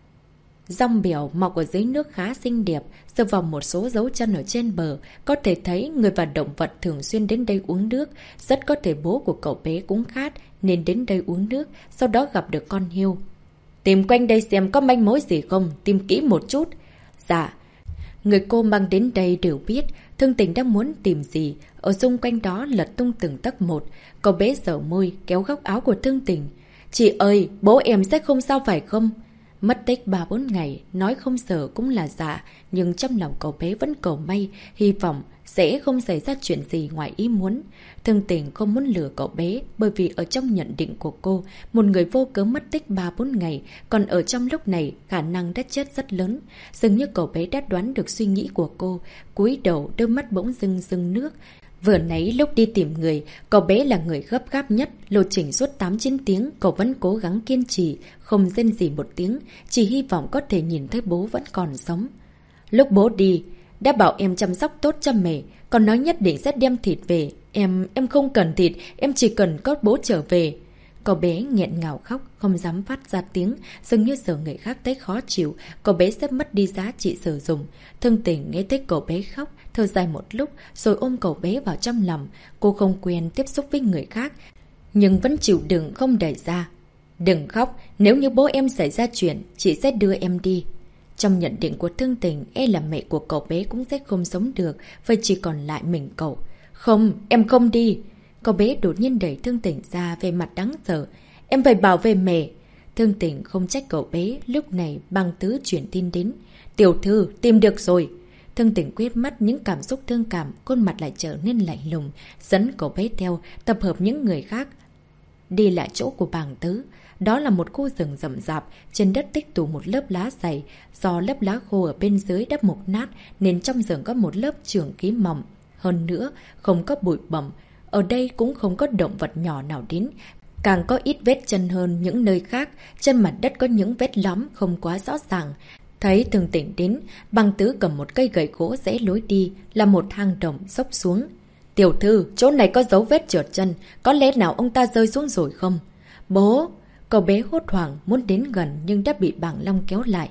Dòng bèo mọc ở dưới nước khá xinh đẹp, dựa vào một số dấu chân ở trên bờ, có thể thấy người và động vật thường xuyên đến đây uống nước. Rất có thể bố của cậu bé cũng khát nên đến đây uống nước, sau đó gặp được con hươu. Tìm quanh đây xem có manh mối gì không, tìm kỹ một chút. Dạ. Người cô mang đến đây đều biết Thương Tình đang muốn tìm gì. Ở xung quanh đó lật tung từng tấc một. Cậu bé giở môi kéo góc áo của Thương Tình. Chị ơi, bố em sẽ không sao phải không? Mất tích 3-4 ngày, nói không sợ cũng là dạ, nhưng trong lòng cậu bé vẫn cầu may, hy vọng sẽ không xảy ra chuyện gì ngoài ý muốn. Thương Tình không muốn lừa cậu bé, bởi vì ở trong nhận định của cô, một người vô cớ mất tích 3-4 ngày, còn ở trong lúc này khả năng đã chết rất lớn. Dường như cậu bé đã đoán được suy nghĩ của cô, cúi đầu đôi mắt bỗng dưng dưng nước. Vừa nãy lúc đi tìm người, cậu bé là người gấp gáp nhất, lộ trình suốt 8-9 tiếng, cậu vẫn cố gắng kiên trì, không rên gì một tiếng, chỉ hy vọng có thể nhìn thấy bố vẫn còn sống. Lúc bố đi, đã bảo em chăm sóc tốt cho mẹ, còn nói nhất định sẽ đem thịt về. Em không cần thịt, em chỉ cần có bố trở về. Cậu bé nghẹn ngào khóc, không dám phát ra tiếng, dường như sợ người khác thấy khó chịu, cậu bé sẽ mất đi giá trị sử dụng. Thương Tình nghe thấy cậu bé khóc, thở dài một lúc, rồi ôm cậu bé vào trong lòng. Cô không quen tiếp xúc với người khác, nhưng vẫn chịu đựng không đẩy ra. Đừng khóc, nếu như bố em xảy ra chuyện, chị sẽ đưa em đi. Trong nhận định của Thương Tình, là mẹ của cậu bé cũng sẽ không sống được, vậy chỉ còn lại mình cậu. Không, em không đi. Cậu bé đột nhiên đẩy Thương Tình ra, về mặt đáng sợ. Em phải bảo vệ mẹ. Thương Tình không trách cậu bé, lúc này Băng Tứ chuyển tin đến. Tiểu thư, tìm được rồi. Thương Tình quét mắt những cảm xúc thương cảm, khuôn mặt lại trở nên lạnh lùng, dẫn cậu bé theo, tập hợp những người khác. Đi lại chỗ của Bàng Tứ. Đó là một khu rừng rậm rạp, trên đất tích tụ một lớp lá dày. Do lớp lá khô ở bên dưới đã mục nát, nên trong rừng có một lớp trưởng khí mỏng. Hơn nữa, không có bụi bặm. Ở đây cũng không có động vật nhỏ nào đến. Càng có ít vết chân hơn những nơi khác, trên mặt đất có những vết lõm không quá rõ ràng. Thấy Thương Tình đến, Băng Tứ cầm một cây gậy gỗ rẽ lối đi, là một hang động dốc xuống. Tiểu thư, chỗ này có dấu vết trượt chân, có lẽ nào ông ta rơi xuống rồi không? Bố! Cậu bé hốt hoảng muốn đến gần nhưng đã bị Bàng Long kéo lại.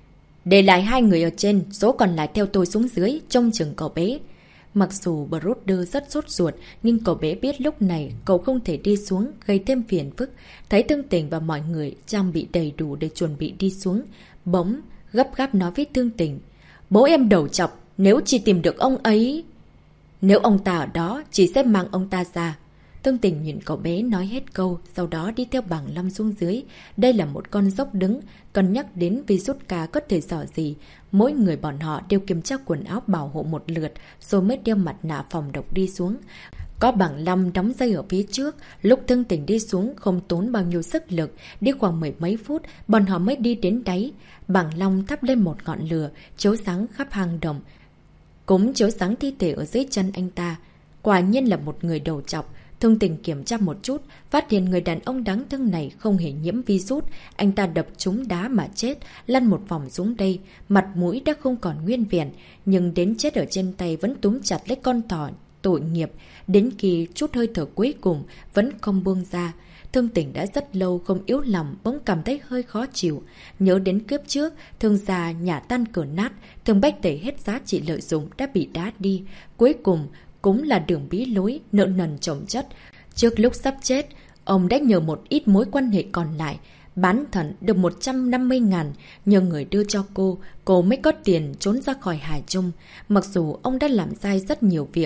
Để lại 2 người ở trên, số còn lại theo tôi xuống dưới, trông chừng cậu bé. Mặc dù Bruder rất sốt ruột, nhưng cậu bé biết lúc này cậu không thể đi xuống, gây thêm phiền phức. Thấy Thương Tình và mọi người trang bị đầy đủ để chuẩn bị đi xuống, bỗng gấp gáp nói với Thương Tình. Bố em đầu chọc, nếu chỉ tìm được ông ấy... Nếu ông ta ở đó, chỉ sẽ mang ông ta ra. Thương Tình nhìn cậu bé nói hết câu, sau đó đi theo Bàng Long xuống dưới. Đây là một con dốc đứng, cần nhắc đến virus cá có thể dò gì. Mỗi người bọn họ đều kiểm tra quần áo bảo hộ một lượt, rồi mới đeo mặt nạ phòng độc đi xuống. Có Bàng Long đóng dây ở phía trước, lúc Thương Tình đi xuống không tốn bao nhiêu sức lực, đi khoảng 10 mấy phút, bọn họ mới đi đến đáy. Bàng Long thắp lên một ngọn lửa, chiếu sáng khắp hang động, cũng chiếu sáng thi thể ở dưới chân anh ta. Quả nhiên là một người đầu trọc. Thương Tình kiểm tra một chút, phát hiện người đàn ông đáng thương này không hề nhiễm virus. Anh ta đập trúng đá mà chết, lăn một vòng xuống đây. Mặt mũi đã không còn nguyên vẹn, nhưng đến chết ở trên tay vẫn túm chặt lấy con thỏ tội nghiệp. Đến khi chút hơi thở cuối cùng vẫn không buông ra. Thương Tình đã rất lâu không yếu lòng, bỗng cảm thấy hơi khó chịu. Nhớ đến kiếp trước, Thương gia nhà tan cửa nát, Thương Bách Tể hết giá trị lợi dụng đã bị đá đi. Cuối cùng cũng là đường bí lối, nợ nần chồng chất. Trước lúc sắp chết, ông đã nhờ một ít mối quan hệ còn lại, bán thận được 150.000, nhờ người đưa cho cô mới có tiền trốn ra khỏi Hải Trung. Mặc dù ông đã làm sai rất nhiều việc,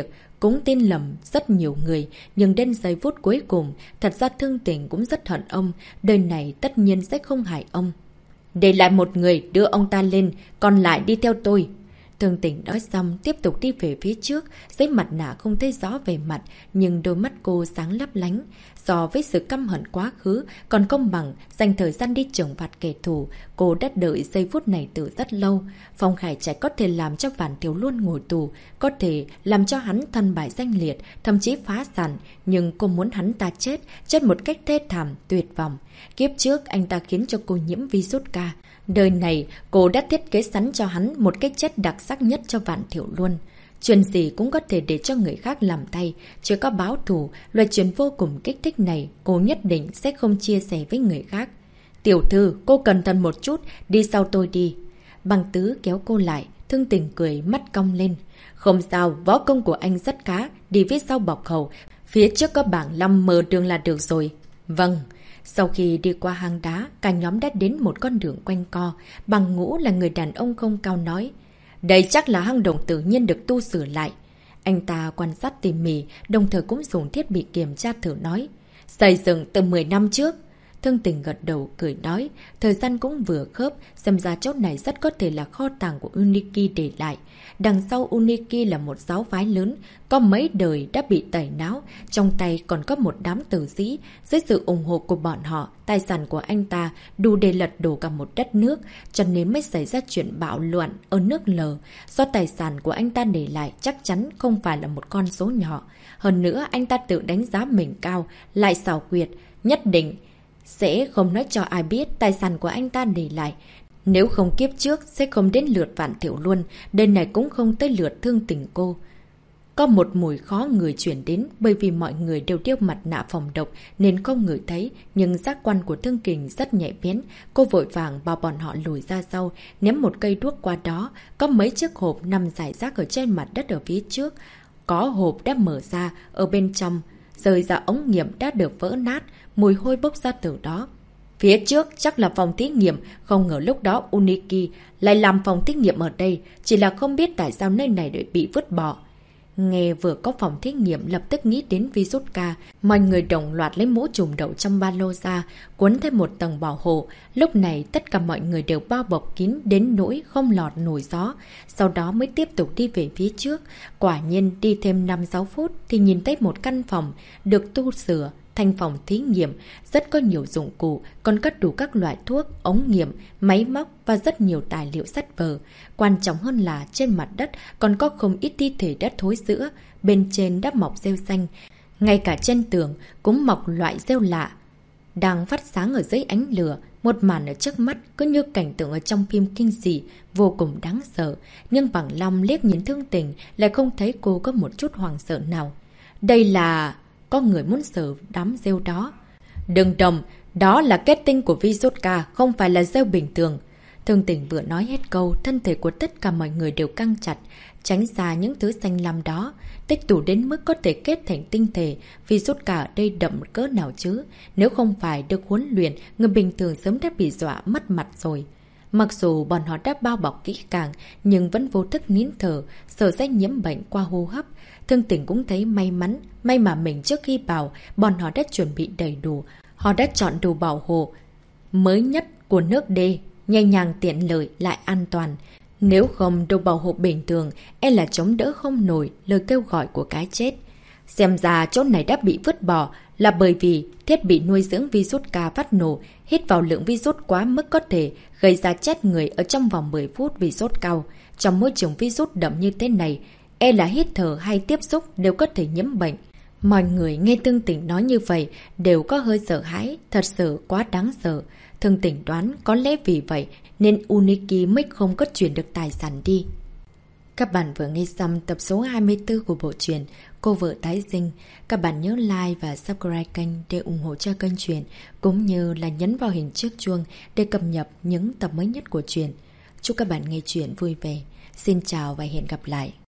cũng tin lầm rất nhiều người, nhưng đến giây phút cuối cùng, thật ra Thương Tình cũng rất hận ông, đời này tất nhiên sẽ không hại ông. Để lại một người đưa ông ta lên, còn lại đi theo tôi. Thương Tình nói xong tiếp tục đi về phía trước, dưới mặt nạ không thấy rõ về mặt, nhưng đôi mắt cô sáng lấp lánh. So với sự căm hận quá khứ, còn công bằng, dành thời gian đi trừng phạt kẻ thù, cô đã đợi giây phút này từ rất lâu. Phong Khải Trạch có thể làm cho Vạn Thiếu Luân ngồi tù, có thể làm cho hắn thân bại danh liệt, thậm chí phá sản, nhưng cô muốn hắn ta chết, chết một cách thê thảm, tuyệt vọng. Kiếp trước anh ta khiến cho cô nhiễm virus K. Đời này, cô đã thiết kế sẵn cho hắn một cái chết đặc sắc nhất cho Vạn Thiểu Luân. Chuyện gì cũng có thể để cho người khác làm tay, chưa có báo thù, loại chuyện vô cùng kích thích này, cô nhất định sẽ không chia sẻ với người khác. Tiểu thư, cô cẩn thận một chút, đi sau tôi đi. Băng Tứ kéo cô lại, Thương Tình cười, mắt cong lên. Không sao, võ công của anh rất khá, đi phía sau bọc hầu, phía trước có bảng 5 mở đường là được rồi. Vâng. Sau khi đi qua hang đá, cả nhóm đã đến một con đường quanh co. Bằng Ngũ là người đàn ông không cao nói. Đây chắc là hang động tự nhiên được tu sửa lại. Anh ta quan sát tỉ mỉ, đồng thời cũng dùng thiết bị kiểm tra thử nói. Xây dựng từ 10 năm trước. Thương Tình gật đầu cười nói. Thời gian cũng vừa khớp, xem ra chỗ này rất có thể là kho tàng của Uniki để lại. Đằng sau Uniki là một giáo phái lớn, có mấy đời đã bị tẩy não, trong tay còn có một đám tử sĩ. Dưới sự ủng hộ của bọn họ, tài sản của anh ta đủ để lật đổ cả một đất nước, cho nên mới xảy ra chuyện bạo loạn ở nước lờ. Do tài sản của anh ta để lại chắc chắn không phải là một con số nhỏ. Hơn nữa anh ta tự đánh giá mình cao, lại xảo quyệt, nhất định sẽ không nói cho ai biết tài sản của anh ta để lại. Nếu không kiếp trước sẽ không đến lượt Vạn Thiểu Luân, đời này cũng không tới lượt Thương Tình cô. Có một mùi khó người chuyển đến bởi vì mọi người đều đeo mặt nạ phòng độc nên không ngửi thấy, nhưng giác quan của Thương Kình rất nhạy bén. Cô vội vàng bảo bọn họ lùi ra sau, ném một cây đuốc qua đó. Có mấy chiếc hộp nằm rải rác ở trên mặt đất ở phía trước. Có hộp đã mở ra, ở bên trong rời ra ống nghiệm đã được vỡ nát, mùi hôi bốc ra từ đó. Phía trước chắc là phòng thí nghiệm, không ngờ lúc đó Uniki lại làm phòng thí nghiệm ở đây, chỉ là không biết tại sao nơi này lại bị vứt bỏ. Nghe vừa có phòng thí nghiệm lập tức nghĩ đến virus K, mọi người đồng loạt lấy mũ trùm đậu trong ba lô ra, cuốn thêm một tầng bảo hộ. Lúc này tất cả mọi người đều bao bọc kín đến nỗi không lọt nổi gió, sau đó mới tiếp tục đi về phía trước. Quả nhiên đi thêm 5-6 phút thì nhìn thấy một căn phòng được tu sửa thành phòng thí nghiệm, rất có nhiều dụng cụ, còn có đủ các loại thuốc, ống nghiệm, máy móc và rất nhiều tài liệu sách vở. Quan trọng hơn là trên mặt đất còn có không ít thi thể đã thối rữa, bên trên đã mọc rêu xanh. Ngay cả trên tường cũng mọc loại rêu lạ, đang phát sáng ở dưới ánh lửa. Một màn ở trước mắt cứ như cảnh tượng ở trong phim kinh dị, vô cùng đáng sợ. Nhưng Bằng Long liếc nhìn Thương Tình lại không thấy cô có một chút hoảng sợ nào. Đây là... có người muốn sờ đám rêu đó. Đừng đồng, đó là kết tinh của virus K, không phải là rêu bình thường. Thương Tình vừa nói hết câu, thân thể của tất cả mọi người đều căng chặt, tránh xa những thứ xanh lam đó. Tích tụ đến mức có thể kết thành tinh thể, virus K ở đây đậm cỡ nào chứ? Nếu không phải được huấn luyện, người bình thường sớm đã bị dọa mất mặt rồi. Mặc dù bọn họ đã bao bọc kỹ càng, nhưng vẫn vô thức nín thở, sợ sẽ nhiễm bệnh qua hô hấp. Thương Tình cũng thấy may mắn, may mà mình trước khi vào, bọn họ đã chuẩn bị đầy đủ. Họ đã chọn đồ bảo hộ mới nhất của nước D, nhẹ nhàng tiện lợi lại an toàn. Nếu không, đồ bảo hộ bình thường, là chống đỡ không nổi lời kêu gọi của cái chết. Xem ra chỗ này đã bị vứt bỏ là bởi vì thiết bị nuôi dưỡng virus K phát nổ, hít vào lượng virus quá mức có thể gây ra chết người ở trong vòng 10 phút vì sốt cao. Trong môi trường virus đậm như thế này, là hít thở hay tiếp xúc đều có thể nhiễm bệnh. Mọi người nghe Thương Tình nói như vậy đều có hơi sợ hãi, thật sự quá đáng sợ. Thương Tình đoán có lẽ vì vậy nên Uniki mới không có chuyển được tài sản đi. Các bạn vừa nghe xong tập số 24 của bộ truyện Cô Vợ Tái Sinh. Các bạn nhớ like và subscribe kênh để ủng hộ cho kênh truyện, cũng như là nhấn vào hình chiếc chuông để cập nhật những tập mới nhất của truyện. Chúc các bạn nghe truyện vui vẻ. Xin chào và hẹn gặp lại.